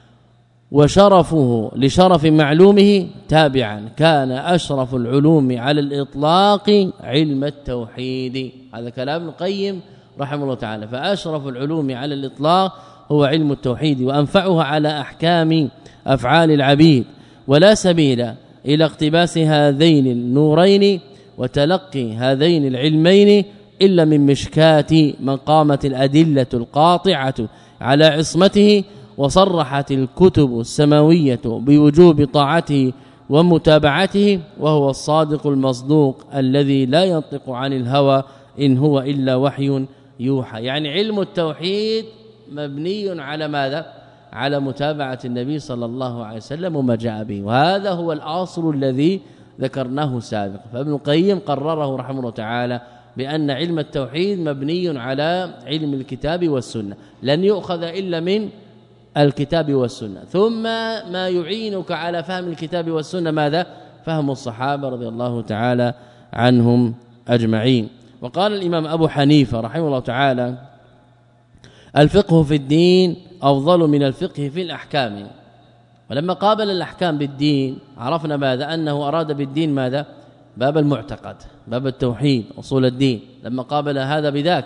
وشرفه لشرف معلومه تابعا، كان أشرف العلوم على الإطلاق علم التوحيد. هذا كلام القيم رحمه الله تعالى. فأشرف العلوم على الإطلاق هو علم التوحيد، وأنفعها على أحكام أفعال العبيد، ولا سبيل إلى اقتباس هذين النورين وتلقي هذين العلمين إلا من مشكات من قامت الأدلة القاطعة على عصمته، وصرحت الكتب السماوية بوجوب طاعته ومتابعته، وهو الصادق المصدوق الذي لا ينطق عن الهوى إن هو إلا وحي يوحى. يعني علم التوحيد مبني على ماذا؟ على متابعة النبي صلى الله عليه وسلم وما جاء به، وهذا هو الأصل الذي ذكرناه سابقا. فابن القيم قرره رحمه الله تعالى بأن علم التوحيد مبني على علم الكتاب والسنة، لن يؤخذ إلا من الكتاب والسنة، ثم ما يعينك على فهم الكتاب والسنة ماذا؟ فهم الصحابة رضي الله تعالى عنهم أجمعين. وقال الإمام أبو حنيفة رحمه الله تعالى: الفقه في الدين أفضل من الفقه في الأحكام. ولما قابل الأحكام بالدين عرفنا ماذا؟ أنه أراد بالدين ماذا؟ باب المعتقد، باب التوحيد، أصول الدين. لما قابل هذا بذاك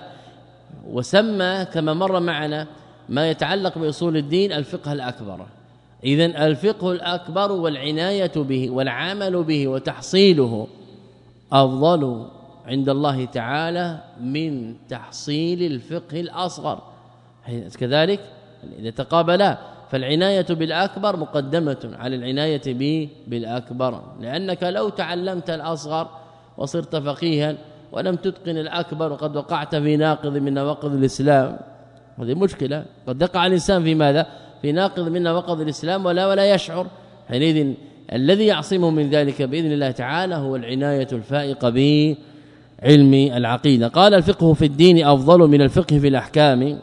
وسمى كما مر معنا ما يتعلق بأصول الدين الفقه الأكبر. إذن الفقه الأكبر والعناية به والعمل به وتحصيله أفضل عند الله تعالى من تحصيل الفقه الأصغر. كذلك إذا تقابلا فالعناية بالأكبر مقدمة على العناية به بالأكبر، لأنك لو تعلمت الأصغر وصرت فقيها ولم تتقن الأكبر وقد وقعت في ناقض من نواقض الإسلام، هذه مشكلة. قد يقع الإنسان في ماذا؟ في ناقض من نواقض الإسلام ولا ولا يشعر. حينئذ الذي يعصمه من ذلك بإذن الله تعالى هو العناية الفائقة بعلم العقيدة. قال: الفقه في الدين أفضل من الفقه في الأحكام،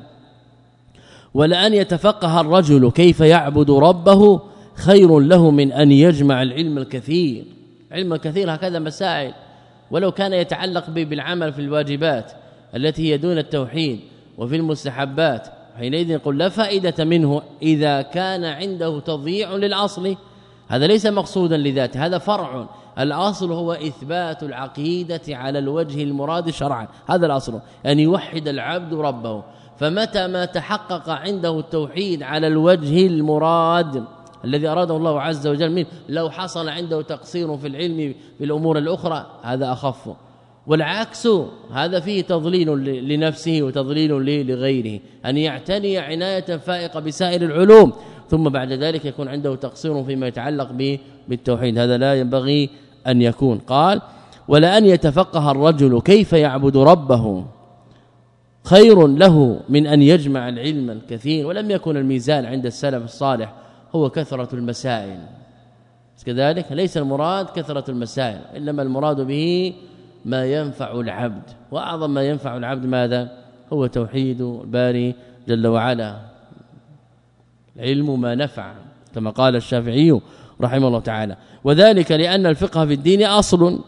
ولأن يتفقه الرجل كيف يعبد ربه خير له من أن يجمع العلم الكثير. علم الكثير هكذا مسائل، ولو كان يتعلق به بالعمل في الواجبات التي هي دون التوحيد وفي المستحبات، حينئذ نقول لا فائدة منه إذا كان عنده تضييع للأصل. هذا ليس مقصودا لذاته، هذا فرع. الأصل هو إثبات العقيدة على الوجه المراد شرعا، هذا الأصل، أن يوحد العبد ربه. فمتى ما تحقق عنده التوحيد على الوجه المراد الذي أراده الله عز وجل منه، لو حصل عنده تقصير في العلم بالأمور الأخرى هذا أخف، والعكس هذا فيه تضليل لنفسه وتضليل لغيره، أن يعتني عناية فائقة بسائر العلوم ثم بعد ذلك يكون عنده تقصير فيما يتعلق به بالتوحيد، هذا لا ينبغي أن يكون. قال: ولأن يتفقه الرجل كيف يعبد ربه خير له من أن يجمع العلم الكثير. ولم يكن الميزان عند السلف الصالح هو كثرة المسائل، كذلك ليس المراد كثرة المسائل، إنما المراد به ما ينفع العبد، وأعظم ما ينفع العبد ماذا؟ هو توحيد الباري جل وعلا. العلم ما نفع كما قال الشافعي رحمه الله تعالى، وذلك لأن الفقه في الدين أصل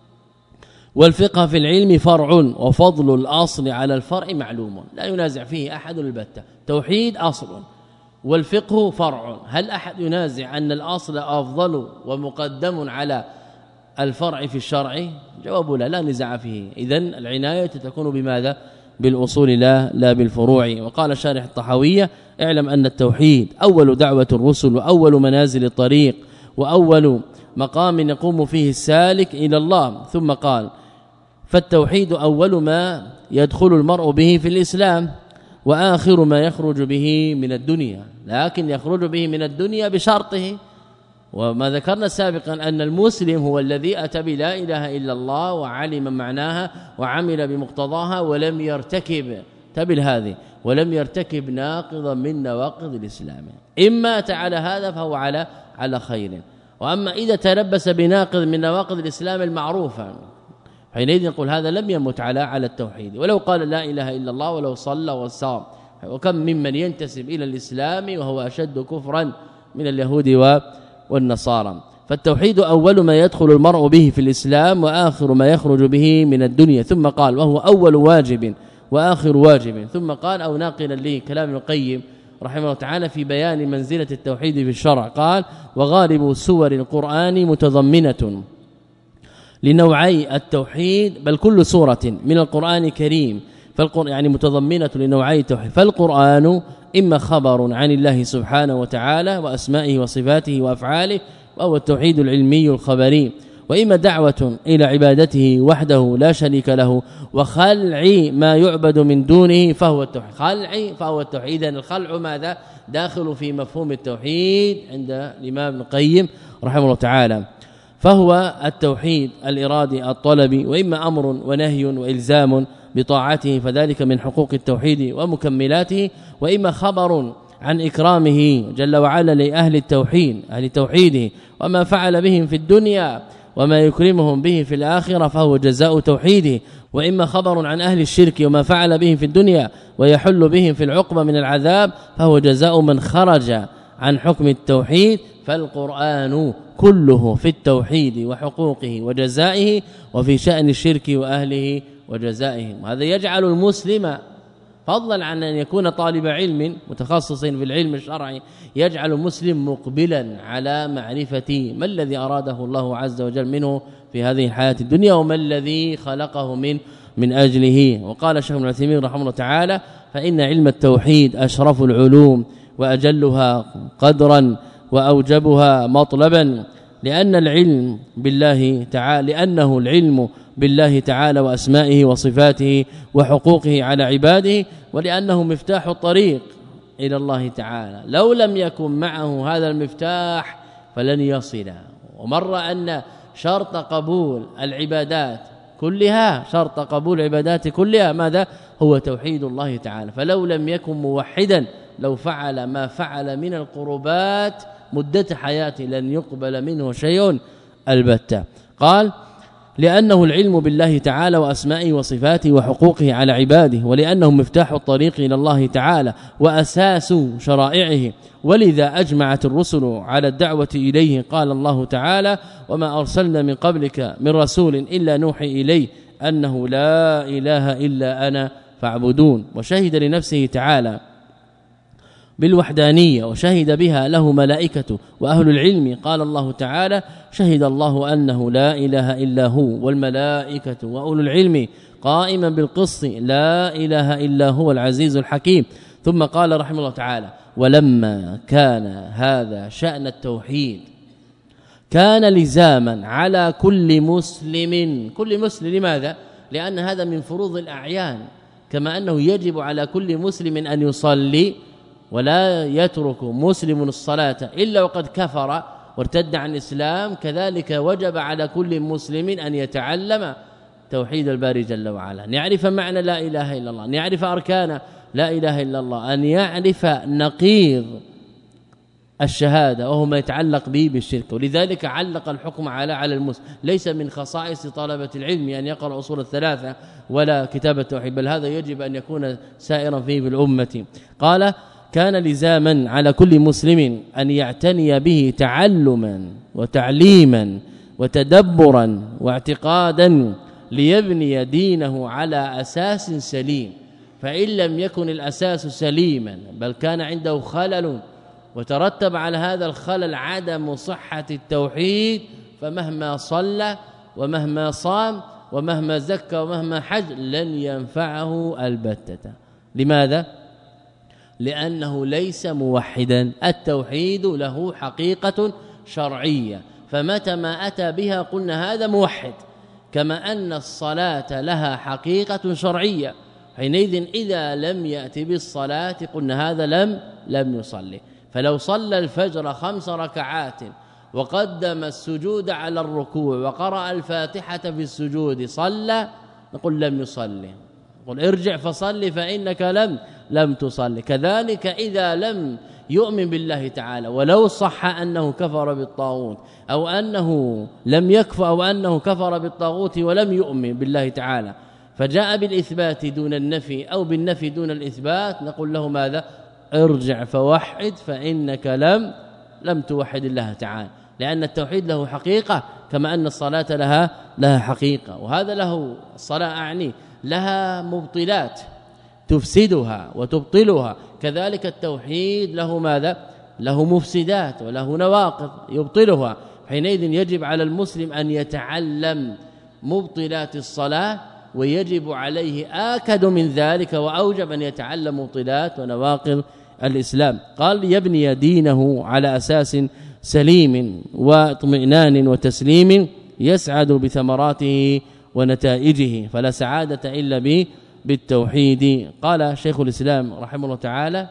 والفقه في العلم فرع، وفضل الأصل على الفرع معلوم لا ينازع فيه أحد البتة. توحيد أصل والفقه فرع، هل أحد ينازع أن الأصل أفضل ومقدم على الفرع في الشرع؟ جواب لا، لا نزاع فيه. إذن العناية تكون بماذا؟ بالأصول لا لا بالفروع. وقال شارح الطحاوية: اعلم أن التوحيد أول دعوة الرسل وأول منازل الطريق وأول مقام يقوم فيه السالك إلى الله. ثم قال: فالتوحيد أول ما يدخل المرء به في الإسلام وآخر ما يخرج به من الدنيا، لكن يخرج به من الدنيا بشرطه. وما ذكرنا سابقا أن المسلم هو الذي أتى بلا إله إلا الله وعلم معناها وعمل بمقتضاها ولم يرتكب تبل هذه ولم يرتكب ناقضا من نواقض الإسلام. إما أتى على هذا فهو على على خير، وأما إذا تلبس بناقض من نواقض الإسلام المعروفة حينئذ نقول هذا لم يمت على على التوحيد، ولو قال لا إله إلا الله ولو صلى وصام. وكم ممن ينتسب إلى الإسلام وهو أشد كفرا من اليهود والنصارى. فالتوحيد أول ما يدخل المرء به في الإسلام وآخر ما يخرج به من الدنيا. ثم قال: وهو أول واجب وآخر واجب. ثم قال أو ناقلا لكلام ابن القيم رحمه الله تعالى في بيان منزلة التوحيد في الشرع، قال: وغالب سور القرآن متضمنة لنوعي التوحيد، بل كل سورة من القرآن الكريم فالقرآن يعني متضمنة لنوعي التوحيد. فالقرآن إما خبر عن الله سبحانه وتعالى وأسمائه وصفاته وأفعاله وهو التوحيد العلمي الخبري، وإما دعوة إلى عبادته وحده لا شريك له وخلع ما يعبد من دونه فهو التوحيد. خلع فهو التوحيد. الخلع ماذا؟ داخل في مفهوم التوحيد عند الإمام ابن القيم رحمه الله تعالى. فهو التوحيد الإرادي الطلبي، وإما أمر ونهي وإلزام بطاعته فذلك من حقوق التوحيد ومكملاته، وإما خبر عن إكرامه جل وعلا لأهل التوحيد أهل توحيده وما فعل بهم في الدنيا وما يكرمهم به في الآخرة فهو جزاء توحيده، وإما خبر عن أهل الشرك وما فعل بهم في الدنيا ويحل بهم في العقبة من العذاب فهو جزاء من خرج عن حكم التوحيد. فالقرآن كله في التوحيد وحقوقه وجزائه وفي شأن الشرك وأهله وجزائهم. هذا يجعل المسلم فضلا عن أن يكون طالب علم متخصص في العلم الشرعي يجعل المسلم مقبلا على معرفة ما الذي أراده الله عز وجل منه في هذه الحياة الدنيا وما الذي خلقه من من أجله. وقال الشيخ ابن عثيمين رحمه الله تعالى فإن علم التوحيد أشرف العلوم وأجلها قدرا وأوجبها مطلبا، لأن العلم بالله تعالى لأنه العلم بالله تعالى وأسمائه وصفاته وحقوقه على عباده، ولأنه مفتاح الطريق إلى الله تعالى. لو لم يكن معه هذا المفتاح فلن يصل. ومر أن شرط قبول العبادات كلها شرط قبول العبادات كلها ماذا؟ هو توحيد الله تعالى. فلو لم يكن موحدا لو فعل ما فعل من القربات مدة حياته لن يقبل منه شيء البتة. قال لأنه العلم بالله تعالى وأسمائه وصفاته وحقوقه على عباده، ولأنه مفتاح الطريق إلى الله تعالى وأساس شرائعه، ولذا أجمعت الرسل على الدعوة إليه. قال الله تعالى وما أرسلنا من قبلك من رسول إلا نوحي إليه أنه لا إله إلا أنا فاعبدون. وشهد لنفسه تعالى بالوحدانية وشهد بها له ملائكته وأهل العلم. قال الله تعالى شهد الله أنه لا إله إلا هو والملائكة وأولو العلم قائما بالقسط لا إله إلا هو العزيز الحكيم. ثم قال رحمه الله تعالى ولما كان هذا شأن التوحيد كان لزاما على كل مسلم. كل مسلم لماذا؟ لأن هذا من فروض الأعيان، كما أنه يجب على كل مسلم أن يصلي ولا يترك مسلم الصلاة إلا وقد كفر وارتد عن الإسلام، كذلك وجب على كل مسلم أن يتعلم توحيد الباري جل وعلا، أن يعرف معنى لا إله إلا الله، أن يعرف أركان لا إله إلا الله، أن يعرف نقيض الشهادة وهو ما يتعلق به بالشرك. ولذلك علق الحكم على على المسلم. ليس من خصائص طلبة العلم أن يقرأ أصول الثلاثة ولا كتاب التوحيد، بل هذا يجب أن يكون سائرا فيه بالأمة. قال كان لزاما على كل مسلم أن يعتني به تعلما وتعليما وتدبرا واعتقادا ليبني دينه على أساس سليم. فإن لم يكن الأساس سليما بل كان عنده خلل وترتب على هذا الخلل عدم صحة التوحيد فمهما صلى ومهما صام ومهما زكى ومهما حج لن ينفعه البتة. لماذا؟ لأنه ليس موحدا. التوحيد له حقيقة شرعية، فمتى ما أتى بها قلنا هذا موحد، كما أن الصلاة لها حقيقة شرعية، حينئذ إذا لم يأتي بالصلاة قلنا هذا لم لم يصلي. فلو صلى الفجر خمس ركعات وقدم السجود على الركوع وقرأ الفاتحة في السجود صلى، نقول لم يصلي، قل ارجع فصلي فإنك لم لم تصلي. كذلك إذا لم يؤمن بالله تعالى ولو صح أنه كفر بالطاغوت أو أنه لم يكفر أو أنه كفر بالطاغوت ولم يؤمن بالله تعالى فجاء بالإثبات دون النفي أو بالنفي دون الإثبات، نقول له ماذا؟ ارجع فوحد فإنك لم لم توحد الله تعالى، لأن التوحيد له حقيقة كما أن الصلاة لها لها حقيقة. وهذا له الصلاة أعني لها مبطلات تفسدها وتبطلها، كذلك التوحيد له ماذا؟ له مفسدات وله نواقض يبطلها. حينئذ يجب على المسلم أن يتعلم مبطلات الصلاة، ويجب عليه آكد من ذلك وأوجب أن يتعلم مبطلات ونواقض الإسلام. قال يبني دينه على أساس سليم واطمئنان وتسليم يسعد بثمراته ونتائجه، فلا سعادة إلا به بالتوحيد. قال شيخ الإسلام رحمه الله تعالى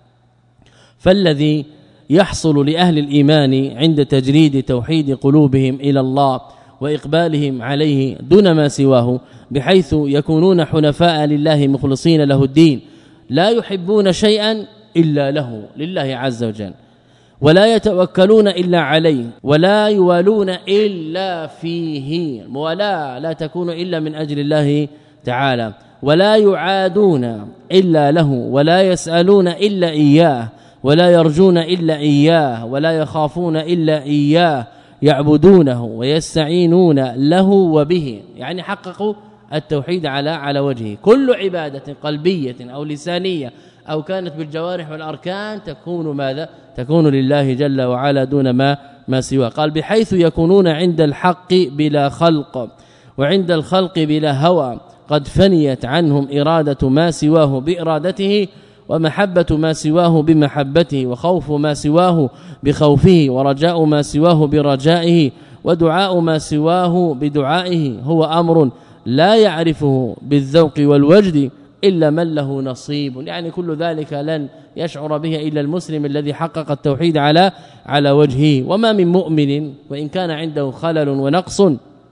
فالذي يحصل لأهل الإيمان عند تجريد توحيد قلوبهم إلى الله وإقبالهم عليه دون ما سواه، بحيث يكونون حنفاء لله مخلصين له الدين لا يحبون شيئا إلا له لله عز وجل، ولا يتوكلون إلا عليه، ولا يوالون إلا فيه، الموالاة لا تكون إلا من أجل الله تعالى، ولا يعادون إلا له، ولا يسألون إلا إياه، ولا يرجون إلا إياه، ولا يخافون إلا إياه، يعبدونه ويستعينون له وبه، يعني حققوا التوحيد على على وجهه. كل عبادة قلبية أو لسانية أو كانت بالجوارح والأركان تكون ماذا؟ تكون لله جل وعلا دون ما ما سواه. قال بحيث يكونون عند الحق بلا خلق، وعند الخلق بلا هوى، قد فنيت عنهم إرادة ما سواه بإرادته، ومحبة ما سواه بمحبته، وخوف ما سواه بخوفه، ورجاء ما سواه برجائه، ودعاء ما سواه بدعائه. هو أمر لا يعرفه بالذوق والوجد إلا من له نصيب، يعني كل ذلك لن يشعر به إلا المسلم الذي حقق التوحيد على على وجهه. وما من مؤمن وإن كان عنده خلل ونقص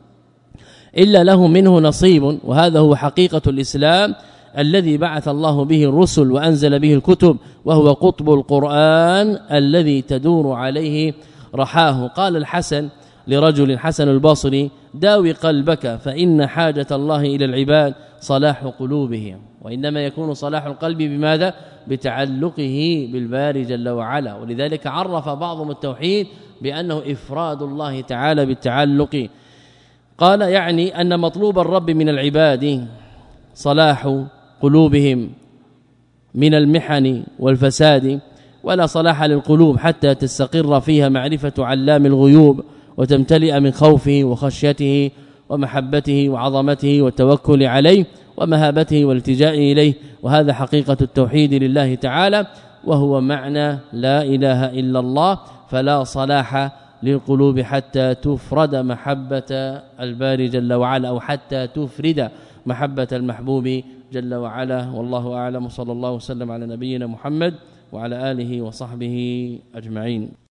إلا له منه نصيب، وهذا هو حقيقة الإسلام الذي بعث الله به الرسل وأنزل به الكتب، وهو قطب القرآن الذي تدور عليه رحاه. قال الحسن لرجل حسن البصري: داوي قلبك فإن حاجة الله إلى العباد صلاح قلوبهم. وإنما يكون صلاح القلب بماذا؟ بتعلقه بالباري جل وعلا. ولذلك عرف بعضهم التوحيد بأنه إفراد الله تعالى بالتعلق. قال يعني أن مطلوب الرب من العباد صلاح قلوبهم من المحن والفساد، ولا صلاح للقلوب حتى تستقر فيها معرفة علام الغيوب، وتمتلئ من خوفه وخشيته ومحبته وعظمته والتوكل عليه ومهابته والالتجاء إليه. وهذا حقيقة التوحيد لله تعالى، وهو معنى لا إله إلا الله. فلا صلاح للقلوب حتى تفرد محبة الباري جل وعلا، أو حتى تفرد محبة المحبوب جل وعلا. والله أعلم، صلى الله وسلم على نبينا محمد وعلى آله وصحبه أجمعين.